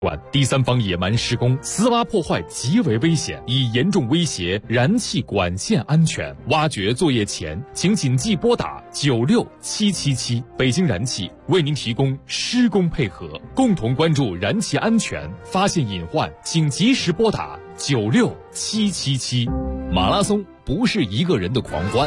第三方野蛮施工，私挖破坏极为危险，已严重威胁燃气管线安全。挖掘作业前，请谨记拨打96777，北京燃气为您提供施工配合，共同关注燃气安全，发现隐患请及时拨打96777。马拉松不是一个人的狂欢，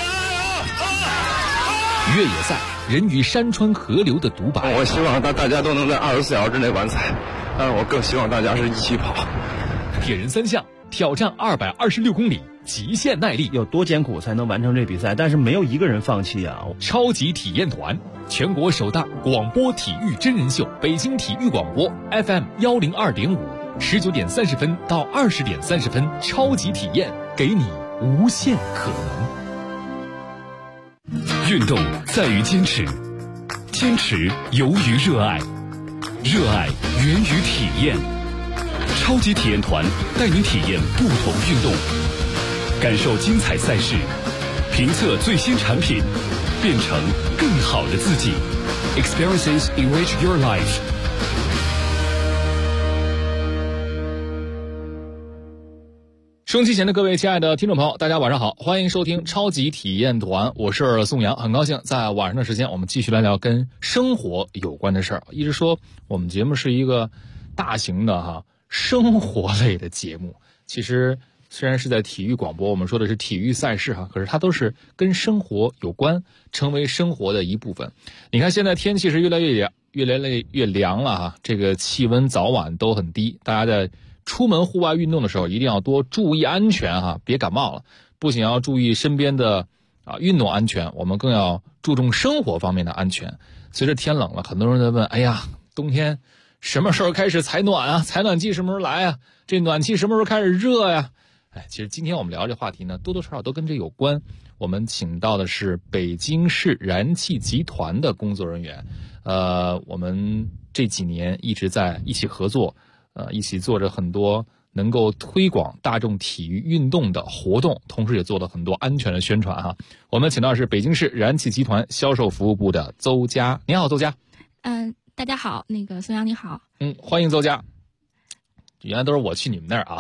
越野赛人与山川河流的独白。 我希望大家都能在24小时之内完赛，但是我更希望大家是一起跑。 铁人三项挑战226公里，极限耐力， 有多艰苦才能完成这比赛？但是没有一个人放弃啊！ 超级体验团，全国首档广播体育真人秀，北京体育广播 FM102.5，19点30分到20点30分，超级体验，给你无限可能。运动在于坚持，坚持由于热爱，热爱源于体验。超级体验团带您体验不同运动，感受精彩赛事，评测最新产品，变成更好的自己。Experiences enrich your life。收音机前的各位亲爱的听众朋友，大家晚上好，欢迎收听超级体验团，我是宋阳，很高兴在晚上的时间我们继续来聊跟生活有关的事儿。一直说我们节目是一个大型的生活类的节目，其实虽然是在体育广播，我们说的是体育赛事可是它都是跟生活有关，成为生活的一部分。你看现在天气是越来越凉了这个气温早晚都很低，大家在出门户外运动的时候一定要多注意安全别感冒了。不仅要注意身边的运动安全，我们更要注重生活方面的安全。随着天冷了，很多人在问，哎呀，冬天什么时候开始采暖采暖季什么时候来这暖气什么时候开始热呀？其实今天我们聊这话题呢，多多少少都跟这有关。我们请到的是北京市燃气集团的工作人员，我们这几年一直在一起合作，一起做着很多能够推广大众体育运动的活动，同时也做了很多安全的宣传我们请到的是北京市燃气集团销售服务部的邹佳。你好，邹佳。 大家好，宋阳你好。 欢迎邹佳。原来都是我去你们那儿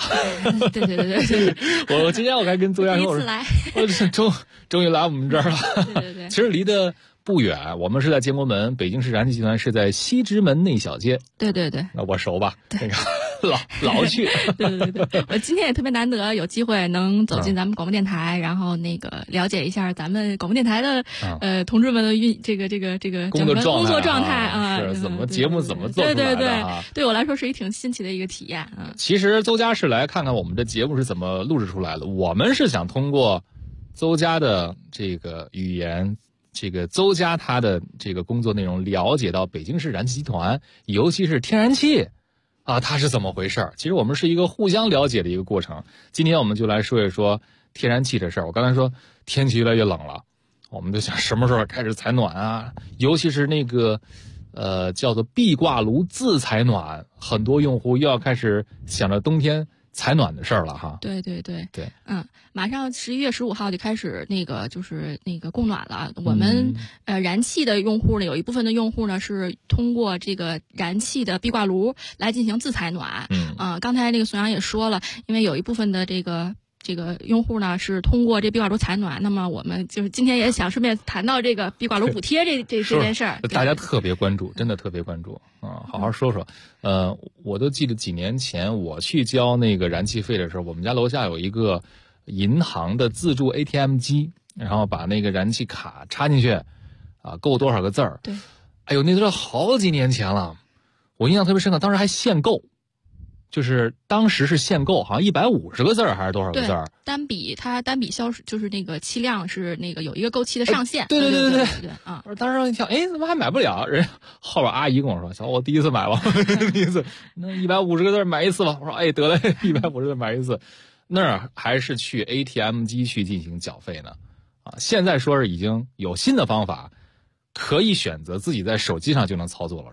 对。我今天我还跟邹佳说， 第一次来， 我终于来我们这儿了。 对。 其实离得不远，我们是在建国门，北京市燃气集团是在西直门内小街。 对。 那我熟吧？那个老去。 对。我今天也特别难得有机会能走进咱们广播电台，然后了解一下咱们广播电台的同志们的这个工作状态是怎么节目怎么做出来的对我来说是一挺新奇的一个体验其实邹佳是来看看我们的节目是怎么录制出来的，我们是想通过邹佳的这个语言，这个邹佳他的这个工作内容，了解到北京市燃气集团，尤其是天然气它是怎么回事。其实我们是一个互相了解的一个过程。今天我们就来说一说天然气的事儿。我刚才说天气越来越冷了，我们就想什么时候开始采暖尤其是那个叫做壁挂炉自采暖，很多用户又要开始想着冬天采暖的事儿了对。马上11月15号就开始就是供暖了。我们燃气的用户呢，有一部分的用户呢是通过这个燃气的壁挂炉来进行自采暖。刚才宋阳也说了，因为有一部分的这个用户呢是通过这壁挂炉采暖，那么我们就是今天也想顺便谈到这个壁挂炉补贴这件事儿。 大家特别关注，真的特别关注好好说说。我都记得几年前我去交那个燃气费的时候，我们家楼下有一个银行的自助 ATM 机，然后把那个燃气卡插进去够多少个字儿。 对， 哎呦，那都是好几年前了，我印象特别深刻，当时还限购。就是当时是限购，好像150个字还是多少个字？ 单笔销就是那个气量是有一个购气的上限。 对我当时一听，怎么还买不了？人后边阿姨跟我说：“小伙，我第一次买吧，第一次那150个字买一次吧。”我说：“得嘞，150个字买一次。”那儿还是去 ATM 机去进行缴费呢。现在说是已经有新的方法，可以选择自己在手机上就能操作了，是吗？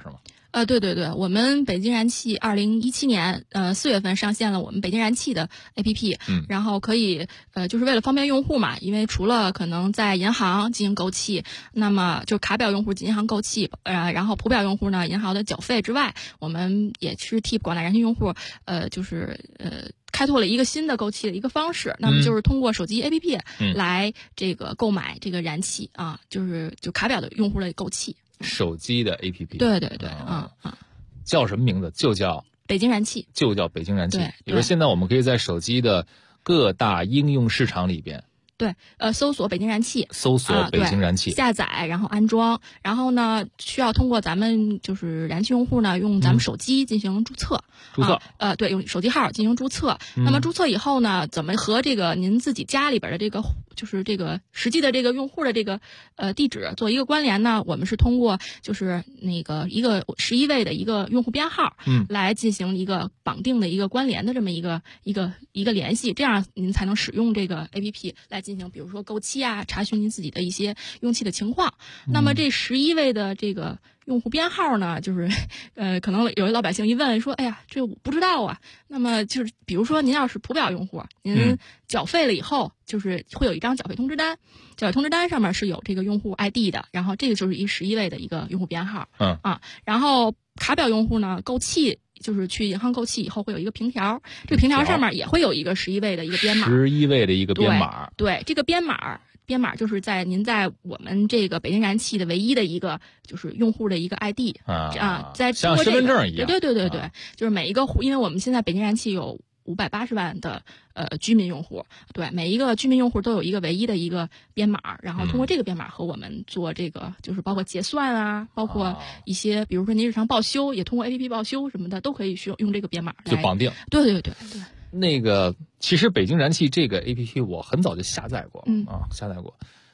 对对对，我们北京燃气2017年4月份上线了我们北京燃气的 APP，然后可以就是为了方便用户嘛，因为除了可能在银行进行购气，那么就卡表用户进银行购气，然后普表用户呢银行的缴费之外，我们也是替广大燃气用户开拓了一个新的购气的一个方式，那么就是通过手机 APP 来这个购买这个燃气啊，就卡表的用户的购气。 手机的 APP， 对对对， 叫什么名字？就叫北京燃气， 就叫北京燃气。 对， 比如说现在我们可以在手机的各大应用市场里边， 对，搜索北京燃气， 搜索北京燃气， 下载，然后安装，然后呢，需要通过咱们就是燃气用户呢，用咱们手机进行注册，对，用手机号进行注册。那么注册以后呢，怎么和这个您自己家里边的这个就是这个实际的这个用户的这个地址做一个关联呢？我们是通过就是那个一个11位的一个用户编号，来进行一个绑定的一个关联的这么一个联系，这样您才能使用这个 APP 来进行，比如说购气啊，查询您自己的一些用气的情况。那么这11位的这个用户编号呢，就是可能有些老百姓一问说，哎呀，这我不知道啊。那么就是比如说您要是普表用户，您缴费了以后，就是会有一张缴费通知单，缴费通知单上面是有这个用户 ID 的，然后这个就是一11位的一个用户编号，然后卡表用户呢购气。就是去银行购气以后会有一个凭条，这个凭条上面也会有一个11位的一个编码 ，11位的一个编码。 对，这个编码就是您在我们这个北京燃气的唯一的一个就是用户的一个 ID 在像身份证一样。 对，就是每一个户，因为我们现在北京燃气有580万的居民用户，对，每一个居民用户都有一个唯一的一个编码，然后通过这个编码和我们做这个就是包括结算啊，包括一些比如说您日常报修也通过 APP 报修什么的都可以用这个编码就绑定。 对。 那个其实北京燃气这个 APP 我很早就下载过，下载过，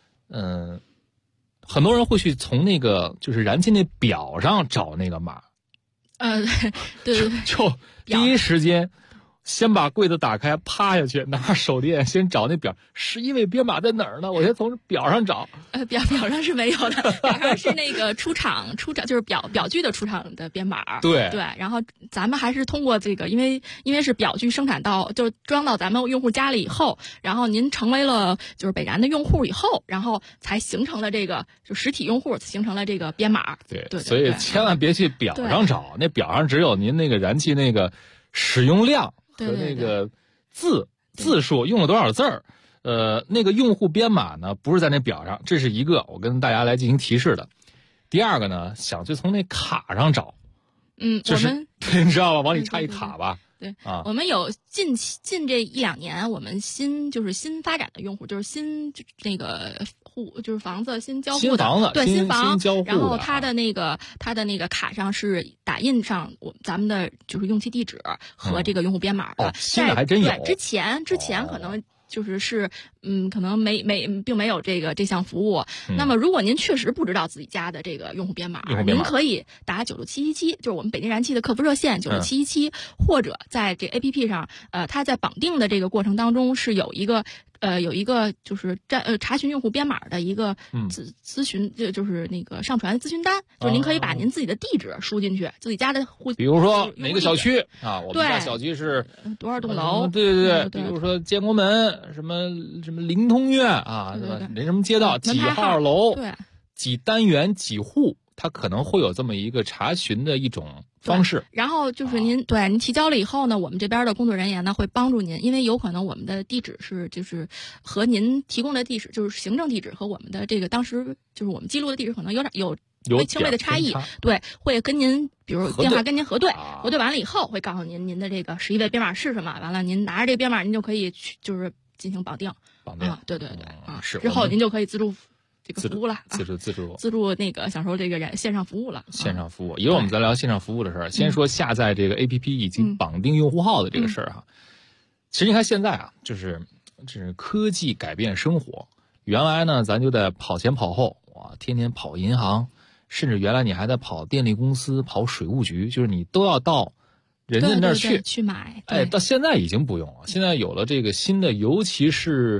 很多人会去从那个就是燃气那表上找那个码， 对， 就第一时间先把柜子打开，趴下去，拿手电先找那表，11位编码在哪儿呢？我先从表上找。 表上是没有的，表上是那个出厂就是表具的出厂的编码。 对， 然后咱们还是通过这个，因为是表具生产到就装到咱们用户家里以后，然后您成为了就是北燃的用户以后，然后才形成了这个就实体用户形成了这个编码。对， 所以千万别去表上找，那表上只有您那个燃气那个使用量。和那个字数用了多少字儿，那个用户编码呢不是在那表上，这是一个我跟大家来进行提示的。第二个呢，想去从那卡上找，就是我们你知道吧，往里插一卡吧。 对啊，我们有近这1-2年，我们新发展的用户，就是新那个就是房子新交互的新房交互的， 然后它的那个卡上是打印上咱们的就是用气地址和这个用户编码的。 新的还真有。 对，之前可能就是可能并没有这项服务。那么如果您确实不知道自己家的这个用户编码，您可以打96717，就是我们北京燃气的客服热线96717，或者在这 APP 上，它在绑定的这个过程当中是有一个就是查询用户编码的一个咨询，就是那个上传咨询单，就是您可以把您自己的地址输进去，自己家的户， 比如说哪个小区啊，我们家小区是多少栋楼， 对，比如说建国门什么灵通苑啊，哪什么街道几号楼， 对， 几单元几户，它可能会有这么一个查询的一种方式。 然后就是您提交了以后呢，我们这边的工作人员呢会帮助您，因为有可能我们的地址就是和您提供的地址就是行政地址和我们的这个当时就是我们记录的地址可能有轻微的差异，对，会跟您比如电话跟您核对完了以后会告诉您的这个11位编码是什么，完了您拿着这个编码您就可以去就是进行绑定，对是之后您就可以自助这个服务了， 自助那个享受这个线上服务了。 线上服务，一会儿我们再聊线上服务的事儿。先说下载这个 APP 以及绑定用户号的这个事儿哈。其实你看现在啊，就是科技改变生活。原来呢，咱就得跑前跑后，哇，天天跑银行，甚至原来你还在跑电力公司、跑水务局，就是你都要到人家那儿去买。 到现在已经不用了，现在有了这个新的，尤其是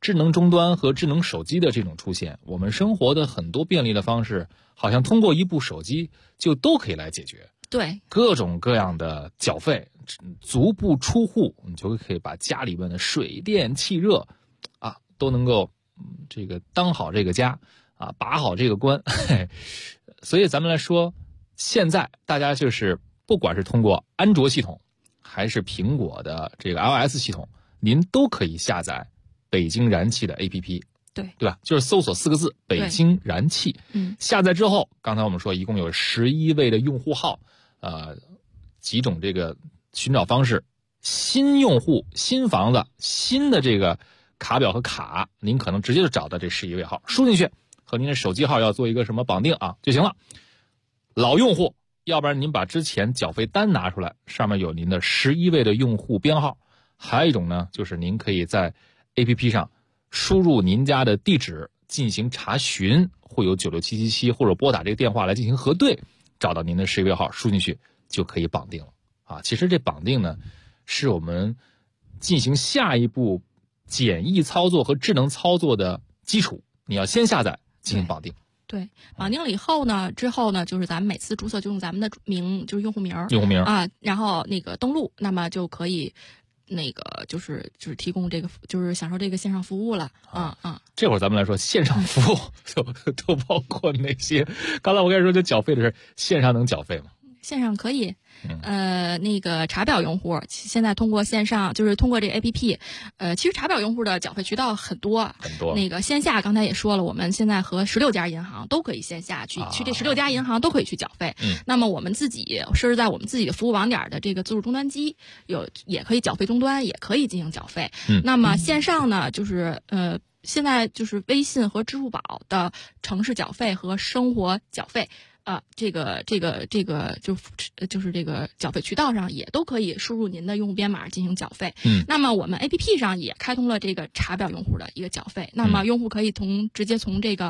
智能终端和智能手机的这种出现，我们生活的很多便利的方式，好像通过一部手机就都可以来解决。 对， 各种各样的缴费，足不出户，你就可以把家里面的水电气热啊都能够这个当好这个家啊，把好这个关。所以咱们来说，现在大家就是不管是通过安卓系统还是苹果的这个 iOS 系统，您都可以下载北京燃气的 APP。对吧？就是搜索4个字“北京燃气”。下载之后，刚才我们说一共有11位的用户号，几种这个寻找方式。新用户、新房子、新的这个卡表和卡，您可能直接就找到这11位号，输进去，和您的手机号要做一个什么绑定啊就行了。老用户，要不然您把之前缴费单拿出来，上面有您的11位的用户编号。还有一种呢，就是您可以在 APP 上输入您家的地址进行查询，会有96777或者拨打这个电话来进行核对，找到您的11位号，输进去就可以绑定了啊。其实这绑定呢，是我们进行下一步简易操作和智能操作的基础。你要先下载进行绑定。 对，绑定了以后呢，之后呢，就是咱们每次注册就用咱们的名，就是用户名啊，然后那个登录，那么就可以。那个就是提供这个就是享受这个线上服务了这会儿咱们来说线上服务都包括哪些？刚才我跟你说就缴费的事，线上能缴费吗？ 线上可以，那个查表用户现在通过线上，就是通过这 APP，其实查表用户的缴费渠道很多。那个线下刚才也说了，我们现在和16家银行都可以线下去这16家银行都可以去缴费。那么我们自己设置在我们自己的服务网点的这个自助终端机，也可以缴费终端，也可以进行缴费。那么线上呢，就是现在就是微信和支付宝的城市缴费和生活缴费。这个就是这个缴费渠道上也都可以输入您的用户编码进行缴费。那么我们 APP 上也开通了这个查表用户的一个缴费。那么用户可以直接从这个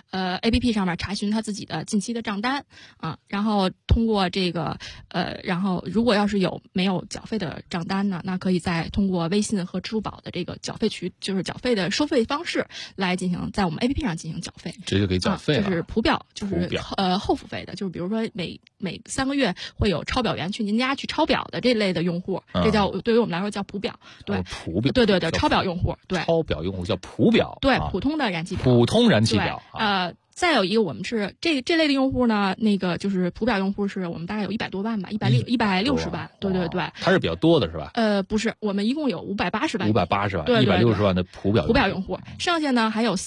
APP 上面查询他自己的近期的账单啊，然后通过这个然后如果要是没有缴费的账单呢，那可以再通过微信和支付宝的这个缴费就是缴费的收费方式来进行在我们 APP 上进行缴费， 直接可以缴费了。 就是普表，就是后付费的，就是比如说每3个月会有抄表员去您家去抄表的这类的用户，这叫对于我们来说叫普表。对， 普表， 对，抄表用户，对， 抄表用户叫普表， 对，普通的燃气表， 普通燃气表。 再有一个，我们是这类的用户呢，那个就是普表用户是我们大概有100多万吧，160万，对， 它是比较多的是吧？ 不是，我们一共有580万 ，580万， 对 160万的普表用户，剩下呢还有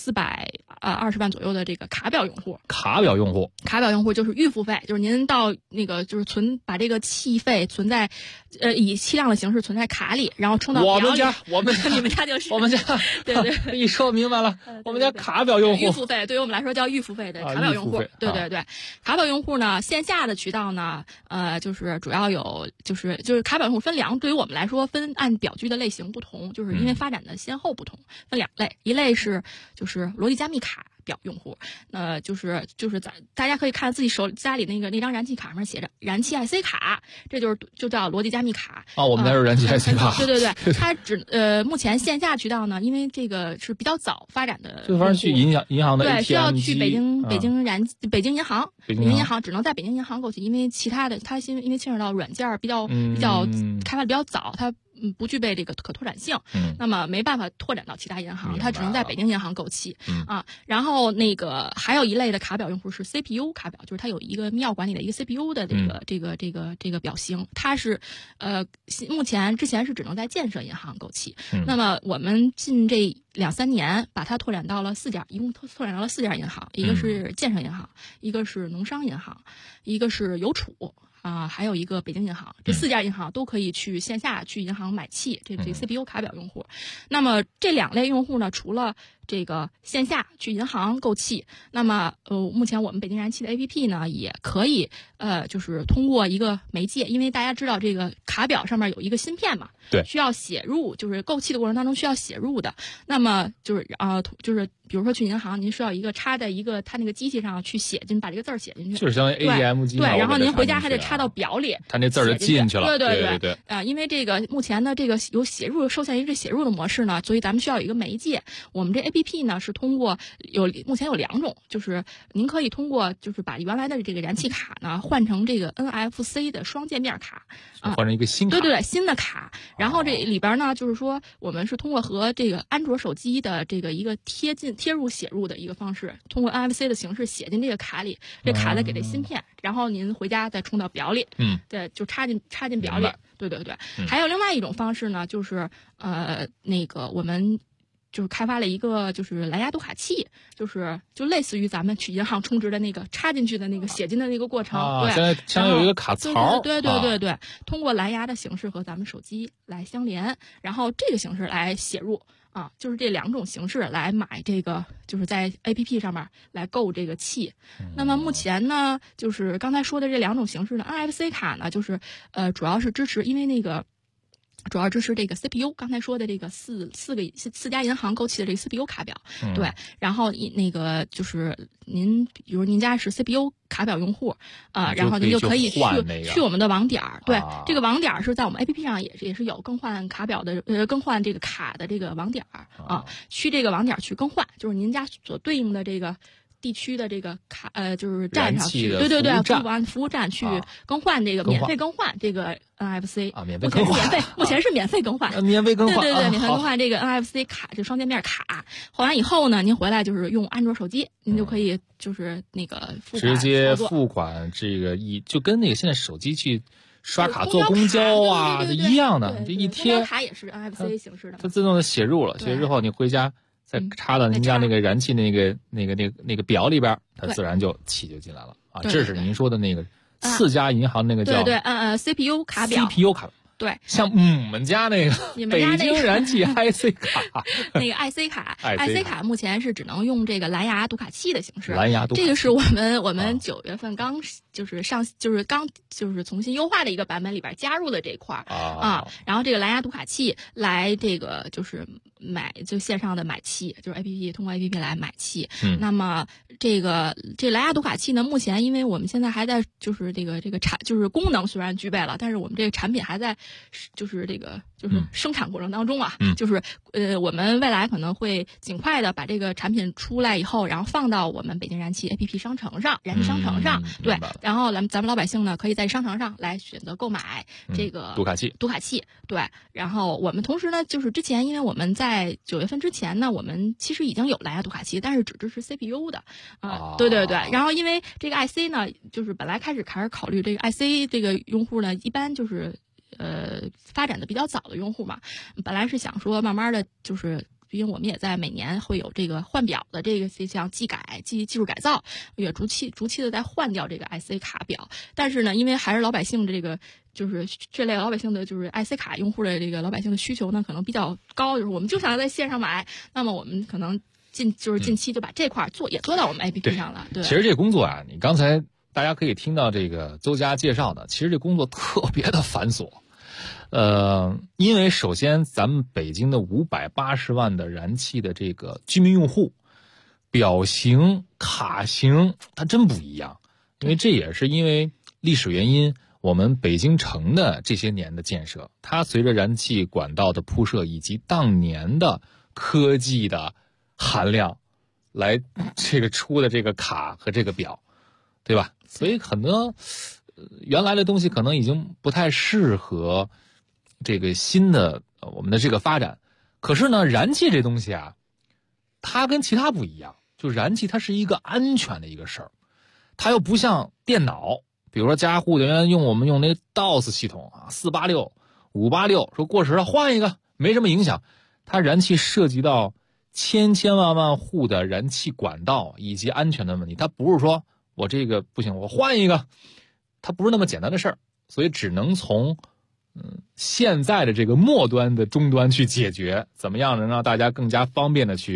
420万左右的这个卡表用户。 卡表用户就是预付费，就是您到那个就是把这个气费存在以气量的形式存在卡里，然后充到表里。你们家就是我们家， 对， 一说明白了，我们家卡表用户预付费，对于我们来说叫预付费的卡表用户。对，卡表用户呢，线下的渠道呢，就是主要有就是卡表用户分2，对于我们来说分按表具的类型不同，就是因为发展的先后不同，分2类，一类是就是逻辑加密卡表用户，就是大家可以看自己家里那张燃气卡上写着燃气 IC 卡，这就叫逻辑加密卡啊。我们家是燃气 IC 卡。 对，它目前线下渠道呢，因为这个是比较早发展的， 就反正去银行的 ATM 对，需要去北京银行， 北京银行只能在北京银行购起，因为其他的它因为牵扯到软件比较开发的比较早，它不具备这个可拓展性，那么没办法拓展到其他银行，它只能在北京银行购气啊。然后那个还有一类的卡表用户是 CPU 卡表，就是它有一个密钥管理的一个 CPU 的这个表型，它是之前是只能在建设银行购气，那么我们近这2-3年把它拓展到了4家，一共拓展到了4家银行，一个是建设银行，一个是农商银行，一个是邮储。还有一个北京银行，这4家银行都可以去线下去银行买气，这 CPU 卡表用户。那么这2类用户呢，除了这个线下去银行购气。那么目前我们北京燃气的 APP 呢，也可以就是通过一个媒介，因为大家知道这个卡表上面有一个芯片嘛， 对， 需要写入，就是购气的过程当中需要写入的。那么就是比如说去银行，您需要一个插在一个它那个机器上去写进，把这个字儿写进去， 就是相当于 ATM 机， 对，然后您回家还得插到表里， 它那字儿就进去了。 对。因为这个目前呢，这个有写入受限于这写入的模式呢，所以咱们需要有一个媒介。我们这 APP 呢是通过目前有2种，就是您可以通过就是把原来的这个燃气卡呢换成这个 NFC 的双界面卡， 换成一个新卡， 对新的卡。然后这里边呢，就是说我们是通过和这个安卓手机的这个一个贴入写入的一个方式，通过 NFC 的形式写进这个卡里，这卡再给这芯片，然后您回家再充到表里，对，就插进表里，对。还有另外一种方式呢，就是那个我们就是开发了一个就是蓝牙读卡器，就类似于咱们去银行充值的那个插进去的那个写进的那个过程，对， 现在相当于有一个卡槽， 对，通过蓝牙的形式和咱们手机来相连，然后这个形式来写入。就是这2种形式来买这个，就是在 APP 上面来购这个气。那么目前呢，就是刚才说的这2种形式呢 ，NFC 卡呢，就是主要是支持，因为那个主要支持这个 CPU， 刚才说的这个四家银行购气的这个 CPU 卡表，对。然后那个就是比如您家是 CPU 卡表用户然后您就可以去我们的网点儿，对，这个网点儿是在我们 APP 上也是有更换卡表的更换这个卡的这个网点儿去这个网点儿去更换，就是您家所对应的这个地区的这个卡就是站上去，对，服务站去更换这个免费更换这个 NFC 免费更换， 目前是免费更换， 免费更换， 对，免费更换这个 NFC 卡，这双界面卡。换完以后呢，您回来就是用安卓手机，您就可以就是那个直接付款，这个就跟那个现在手机去刷卡坐公交一样的，这一贴， 公交卡也是 NFC 形式的， 它自动的写入了，写入之后你回家再插到您家那个燃气那个表里边，它自然就气就进来了这是您说的那个4家银行那个叫 CPU 卡表 CPU 卡。对，像我们家那个北京燃气 IC 卡， 那个 IC 卡目前是只能用这个蓝牙读卡器的形式。 蓝牙读卡器， 这个是我们9月份刚重新优化的一个版本里边加入了这一块然后这个蓝牙读卡器来这个就是就线上的买气，就是 APP 通过 APP 来买气。那么这蓝牙读卡器呢，目前因为我们现在还在就是这个就是功能虽然具备了，但是我们这个产品还在就是生产过程当中就是我们未来可能会尽快的把这个产品出来以后，然后放到我们北京燃气 APP 商城上，燃气商城上，对，然后咱们老百姓呢可以在商城上来选择购买这个读卡器，对。然后我们同时呢，就是之前因为我们在9月份之前呢，我们其实已经有蓝牙读卡器，但是只支持 CPU 的对。然后因为这个 IC 呢，就是本来开始考虑这个 IC 这个用户呢，一般就是发展的比较早的用户嘛，本来是想说慢慢的就是因为我们也在每年会有这个换表的这个项技术改造，也逐期的在换掉这个 IC 卡表。但是呢，因为还是老百姓的这个就是这类老百姓的就是 IC 卡用户的这个老百姓的需求呢，可能比较高，就是我们就想要在线上买，那么我们可能近期就把这块也做到我们 APP 上了。对， 其实这工作你刚才大家可以听到这个邹佳介绍的，其实这工作特别的繁琐。因为首先咱们北京的580万的燃气的这个居民用户，表型卡型它真不一样，因为这也是因为历史原因，我们北京城的这些年的建设，它随着燃气管道的铺设以及当年的科技的含量来这个出的这个卡和这个表，对吧？所以很多原来的东西可能已经不太适合这个新的我们的这个发展。可是呢，燃气这东西它跟其他不一样，就燃气它是一个安全的一个事儿，它又不像电脑，比如说家户人员我们用那 DOS 系统486、586，说过时了换一个没什么影响。它燃气涉及到千万户的燃气管道以及安全的问题，它不是说我这个不行我换一个，它不是那么简单的事儿，所以只能从现在的这个末端的终端去解决，怎么样能让大家更加方便的去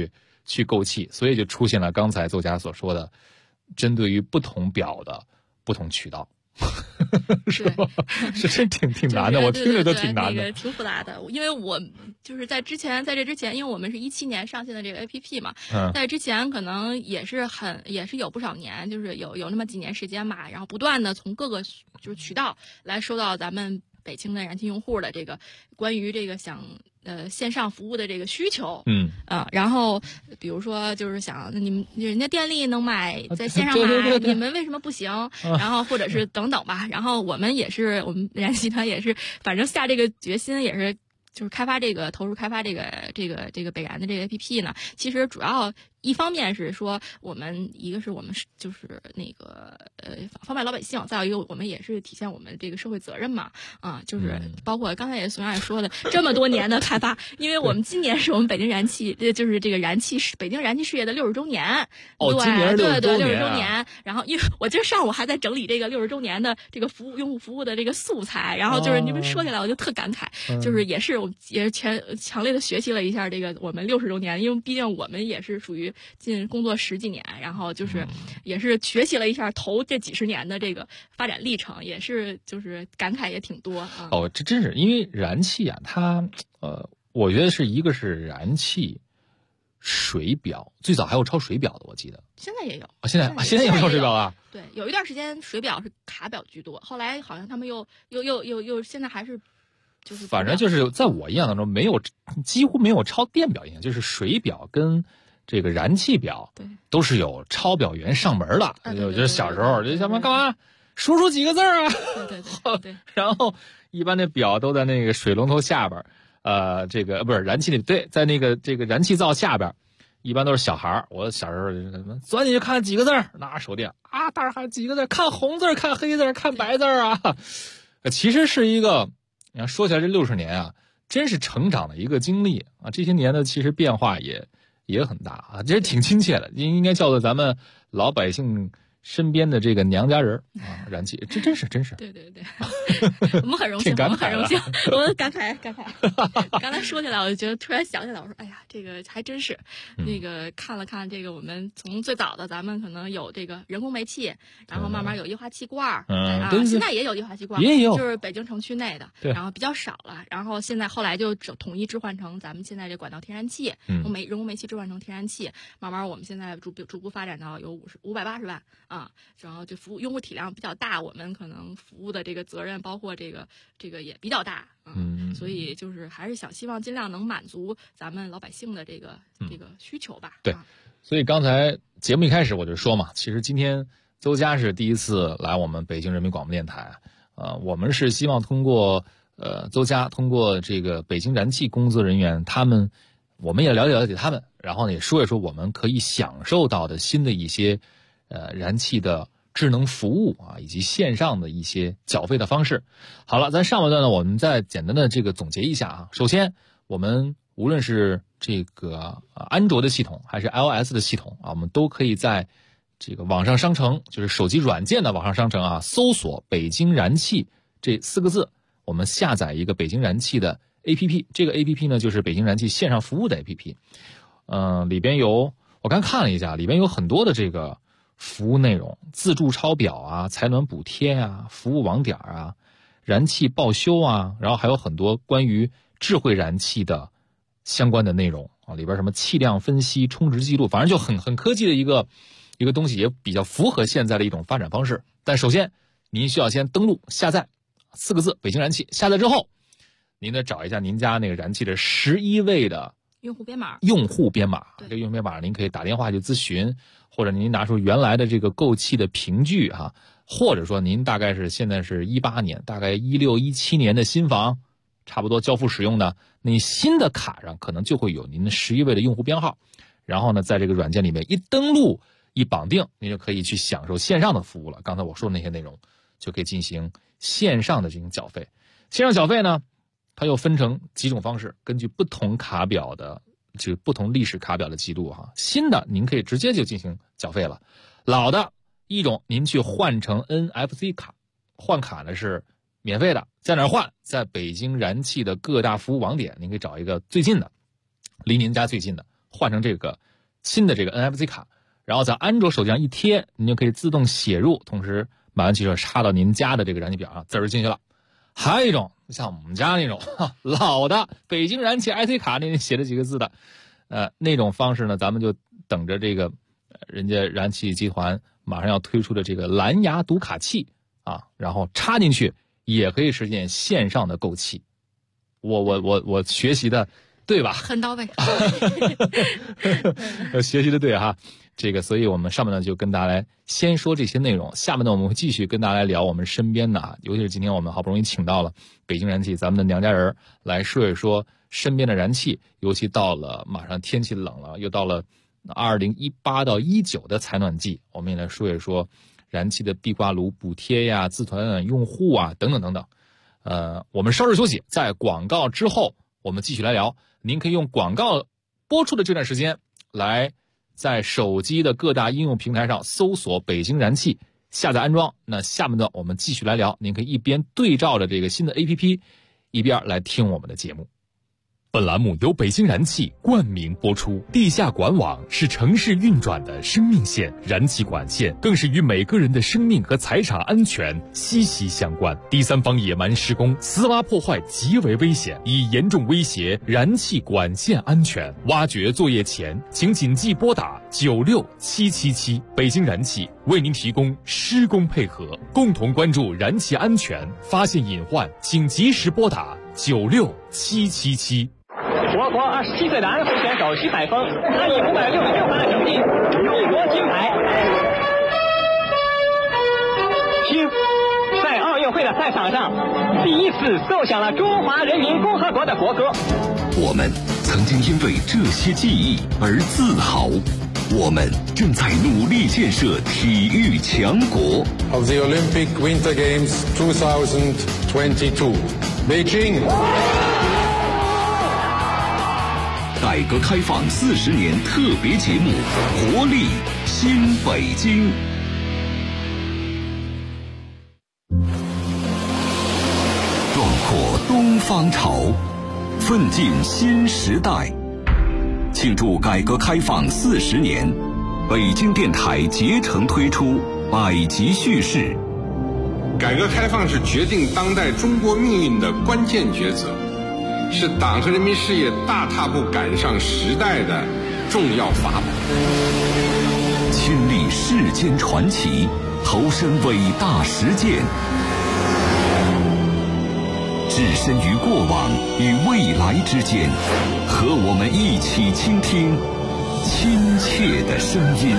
去购气，所以就出现了刚才作家所说的，针对于不同表的不同渠道。是吧？是真挺难的，我听着都挺难的， 挺复杂的。因为我就是在这之前，因为我们是17年上线的这个 APP 嘛，在之前可能也是有不少年，就是有那么几年时间吧，然后不断的从各个就是渠道来收到咱们北京的燃气用户的这个关于这个想线上服务的这个需求，然后比如说就是想你们人家电力能买在线上买，你们为什么不行？然后或者是等等吧。然后我们燃气集团也是，反正下这个决心也是。就是投入开发这个北燃的这个 APP 呢，其实主要一方面是说一个是我们就是那个方便老百姓，再有一个我们也是体现我们这个社会责任嘛，就是包括刚才也宋阳也说的这么多年的开发，因为我们今年是我们北京燃气就是这个北京燃气事业的60周年， 今年对60周年，然后因为我今儿上午还在整理这个60周年的这个用户服务的这个素材，然后就是你们说起来我就特感慨，就是也是强烈的学习了一下这个我们60周年，因为毕竟我们也是属于工作10几年，然后就是也是学习了一下头这几十年的这个发展历程，也是就是感慨也挺多啊。 这真是因为燃气啊，它我觉得一个是燃气水表，最早还有抄水表的，我记得现在也有， 现在有抄水表啊。 对，有一段时间水表是卡表居多，后来好像他们又现在还是。就是反正就是在我印象当中几乎没有抄电表印象，就是水表跟这个燃气表都是有抄表员上门的。我觉得小时候就想干嘛数数几个字啊， 对， 然后一般的表都在那个水龙头下边，这个不是燃气里，对，在那个这个燃气灶下边，一般都是小孩我小时候钻进去看几个字，拿手电啊，大喊几个字，看红字看黑字看白字啊，其实是一个。你看，说起来这60年啊，真是成长的一个经历啊！这些年呢，其实变化也很大啊，其实挺亲切的，应该叫做咱们老百姓身边的这个娘家人啊，燃气，这真是。 对，我们很荣幸，我们感慨。刚才说起来，我就觉得突然想起来，我说，哎呀，这个还真是，那个看了看这个，我们从最早的咱们可能有这个人工煤气，然后慢慢有液化气罐， 对， 现在也有液化气罐， 也有， 就是北京城区内的，然后比较少了，然后后来就统一置换成咱们现在这管道天然气，人工煤气置换成天然气，慢慢我们现在逐步发展到有580万啊，然后就服务用户体量比较大，我们可能服务的这个责任包括这个也比较大，所以就是还是希望尽量能满足咱们老百姓的这个需求吧。 对，所以刚才节目一开始我就说嘛，其实今天邹佳是第一次来我们北京人民广播电台，我们是希望通过邹佳，通过这个北京燃气工作人员，我们也了解他们，然后呢也说一说我们可以享受到的新的一些燃气的智能服务啊，以及线上的一些缴费的方式。好了，咱上半段呢，我们再简单的这个总结一下啊。首先，我们无论是这个安卓的系统还是 iOS 的系统啊，我们都可以在这个网上商城，就是手机软件的网上商城啊，搜索北京燃气这4个字，我们下载一个北京燃气的 APP， 这个 APP 呢就是北京燃气线上服务的 APP， 里边我刚看了一下，里边有很多的这个服务内容，自助抄表啊，采暖补贴啊，服务网点啊，燃气报修啊，然后还有很多关于智慧燃气的相关的内容啊，里边什么气量分析、充值记录，反正就很科技的一个东西，也比较符合现在的一种发展方式。但首先您需要先登录下载4个字北京燃气，下载之后您得找一下您家那个燃气的11位的用户编码， 这个用户编码您可以打电话去咨询，或者您拿出原来的这个购气的凭据哈，或者说您大概是现在是18年，大概16、17年的新房，差不多交付使用的，那新的卡上可能就会有您的11位的用户编号，然后呢，在这个软件里面一登录一绑定，您就可以去享受线上的服务了。刚才我说的那些内容，就可以进行线上的进行缴费。线上缴费呢，它又分成几种方式，根据不同卡表的这个不同历史卡表的记录哈，新的您可以直接就进行缴费了，老的一种您去换成 NFC 卡，换卡呢是免费的，在哪儿换？在北京燃气的各大服务网点，您可以找一个最近的，离您家最近的，换成这个新的这个 NFC 卡，然后在安卓手机上一贴，您就可以自动写入，同时买完汽车插到您家的这个燃气表上，字儿进去了。还有一种像我们家那种老的北京燃气 IT 卡那写的几个字的，那种方式呢，咱们就等着这个人家燃气集团马上要推出的这个蓝牙读卡器啊，然后插进去也可以实现线上的购气。我学习的对吧？ 很到位。 学习的对哈。这个，所以我们上面呢就跟大家来先说这些内容，下面呢我们会继续跟大家来聊我们身边的啊，尤其是今天我们好不容易请到了北京燃气咱们的娘家人来说一说身边的燃气，尤其到了马上天气冷了，又到了2018到19的采暖季，我们也来说一说燃气的壁挂炉补贴呀、自团用户啊等等等等。我们稍事休息，在广告之后我们继续来聊。您可以用广告播出的这段时间来在手机的各大应用平台上搜索北京燃气，下载安装。那下面呢我们继续来聊，您可以一边对照着这个新的 APP 一边来听我们的节目。 本栏目由北京燃气冠名播出。地下管网是城市运转的生命线，燃气管线更是与每个人的生命和财产安全息息相关。第三方野蛮施工、私挖破坏极为危险，已严重威胁燃气管线安全。挖掘作业前，请谨记拨打96777。北京燃气为您提供施工配合，共同关注燃气安全，发现隐患请及时拨打96777。 我国27岁的安徽选手徐海峰，他以566分的成绩勇夺金牌。听，在奥运会的赛场上，第一次奏响了中华人民共和国的国歌。 我们曾经因为这些记忆而自豪，我们正在努力建设体育强国。 Of the Olympic Winter Games 2022, Beijing。 改革开放40年特别节目《活力新北京》。壮阔东方潮，奋进新时代。庆祝改革开放40年，北京电台竭诚推出百集叙事。 改革开放是决定当代中国命运的关键抉择，是党和人民事业大踏步赶上时代的重要法宝。 亲历世间传奇，投身伟大实践，置身于过往与未来之间，和我们一起倾听亲切的声音。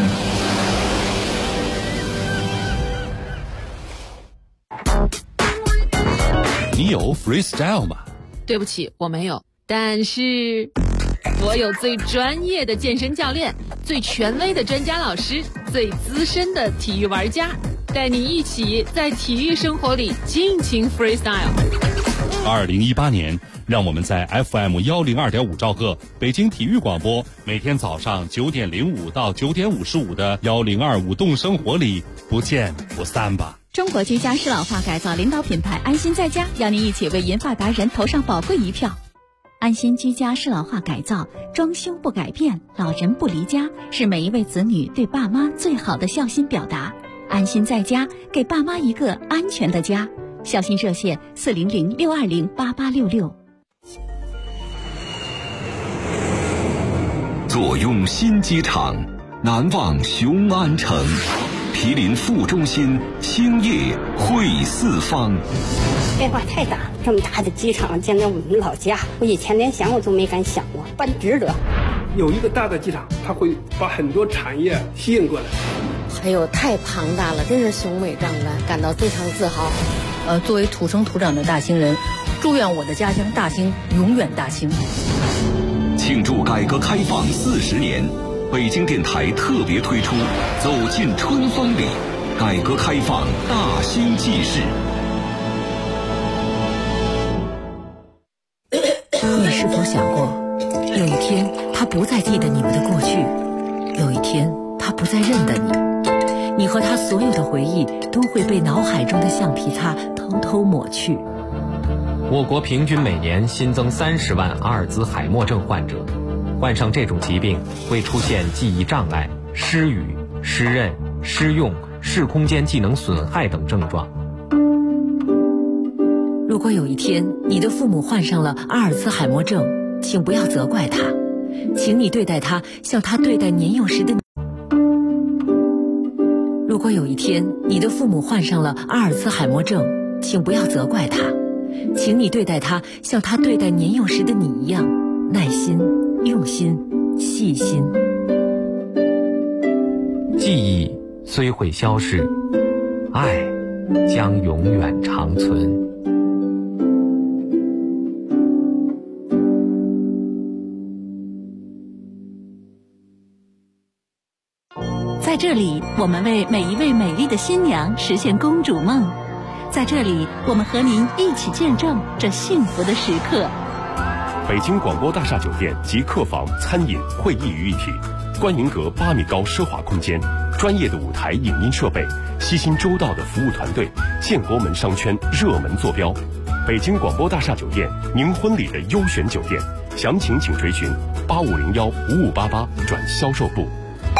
你有 freestyle 吗？ 对不起，我没有，但是我有最专业的健身教练，最权威的专家老师，最资深的体育玩家，带你一起在体育生活里尽情 freestyle。 2018年，让我们在 FM 102.5兆赫北京体育广播，每天早上9点05到9点55的102舞动生活里不见不散吧。 中国居家适老化改造领导品牌安心在家，邀您一起为银发达人投上宝贵一票。安心居家适老化改造，装修不改变，老人不离家，是每一位子女对爸妈最好的孝心表达。安心在家，给爸妈一个安全的家。孝心热线400-620-8866。 坐拥新机场，难忘雄安城。毗邻副中心，兴业汇四方。 变化太大，这么大的机场建在我们老家，我以前连想我都没敢想过，办值得。 有一个大的机场，它会把很多产业吸引过来。 还有太庞大了，真是雄伟壮观，感到非常自豪。 作为土生土长的大兴人，祝愿我的家乡大兴永远大兴。 庆祝改革开放40年。北京电台特别推出《走进春风里》，改革开放大兴纪事。 你是否想过，有一天他不再记得你们的过去，有一天他不再认得你，你和他所有的回忆都会被脑海中的橡皮擦偷偷抹去。 我国平均每年新增30万阿尔兹海默症患者。 患上这种疾病会出现记忆障碍、失语、失认、失用、视空间技能损害等症状。 如果有一天你的父母患上了阿尔茨海默症，请不要责怪他，请你对待他像他对待年幼时的你。如果有一天你的父母患上了阿尔茨海默症，请不要责怪他，请你对待他像他对待年幼时的你一样，耐心、用心、细心。 记忆虽会消逝，爱将永远长存。 在这里，我们为每一位美丽的新娘实现公主梦。在这里，我们和您一起见证这幸福的时刻。 北京广播大厦酒店集客房、餐饮、会议于一体，观云阁8米高奢华空间，专业的舞台影音设备，悉心周到的服务团队，建国门商圈热门坐标。北京广播大厦酒店，您婚礼的优选酒店，详情请垂询8501-5588转销售部。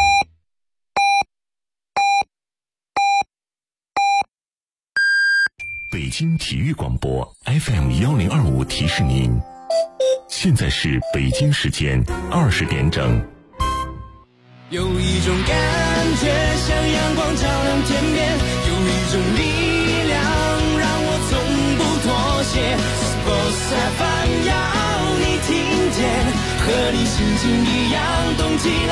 北京体育广播 FM1025提示您，现在是北京时间20点整。 有一种感觉像阳光照亮天边，有一种力量让我从不妥协。Sports FM 要你听见，和你心情一样动起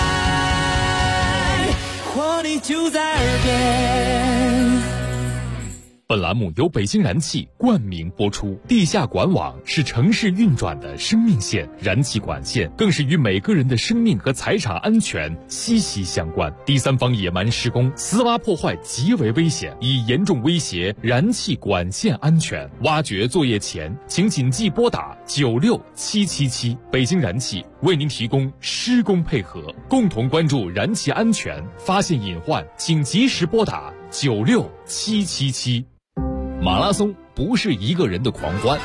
来，活力就在耳边。 本栏目由北京燃气冠名播出。地下管网是城市运转的生命线，燃气管线更是与每个人的生命和财产安全息息相关。第三方野蛮施工、私挖破坏极为危险，已严重威胁燃气管线安全。挖掘作业前，请谨记拨打96777。北京燃气为您提供施工配合，共同关注燃气安全，发现隐患请及时拨打96777。马拉松不是一个人的狂欢，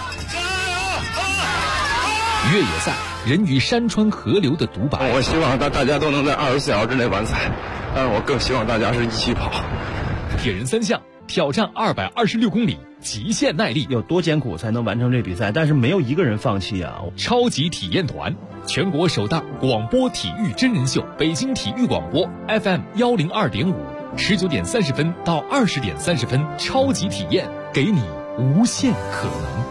越野赛人与山川河流的独白。 我希望大家都能在24小时之内完赛，但是我更希望大家是一起跑。 铁人3项挑战226公里，极限耐力， 有多艰苦才能完成这比赛？但是没有一个人放弃啊！ 超级体验团，全国首档广播体育真人秀，北京体育广播 FM102.5，19点30分到20点30分，超级体验，给你无限可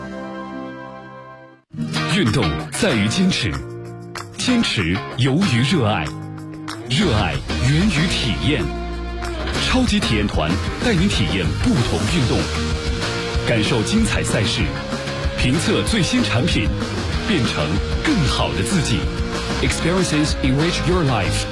能。 运动在于坚持，坚持由于热爱，热爱源于体验。超级体验团带您体验不同运动，感受精彩赛事，评测最新产品，变成更好的自己。Experiences enrich your life。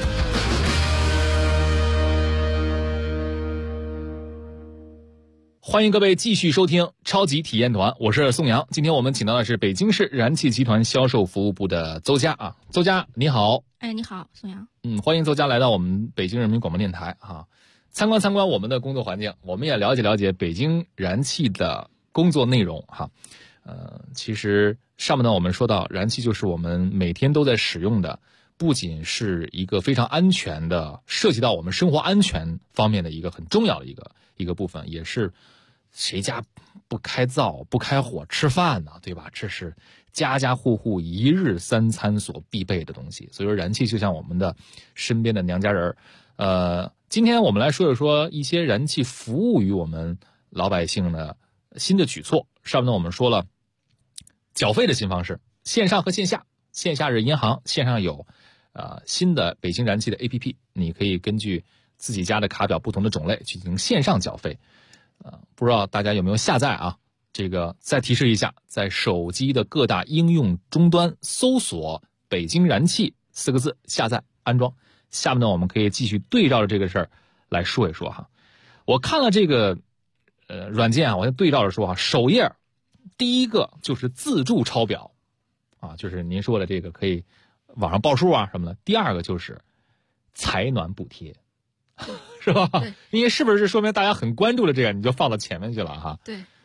欢迎各位继续收听超级体验团，我是宋阳。今天我们请到的是北京市燃气集团销售服务部的邹佳啊，邹佳你好。 哎，你好，宋阳。 欢迎邹佳来到我们北京人民广播电台啊，参观我们的工作环境，我们也了解北京燃气的工作内容哈。其实上半段我们说到，燃气就是我们每天都在使用的，不仅是一个非常安全的，涉及到我们生活安全方面的一个很重要的一个部分，也是谁家不开灶不开火吃饭呢，对吧？这是家家户户一日3餐所必备的东西。所以说燃气就像我们的身边的娘家人。今天我们来说一说一些燃气服务于我们老百姓的新的举措。上面我们说了缴费的新方式，线上和线下，线下是银行，线上有新的北京燃气的 APP， 你可以根据自己家的卡表不同的种类去进行线上缴费。不知道大家有没有下载啊？这个再提示一下，在手机的各大应用终端搜索北京燃气4个字，下载安装。下面呢，我们可以继续对照着这个事儿来说一说哈。我看了这个软件啊，我就对照着说哈，首页第一个就是自助超表啊，就是您说的这个可以网上报数啊什么的。第二个就是采暖补贴，是吧？因为是不是说明大家很关注的这个，你就放到前面去了哈？ 对。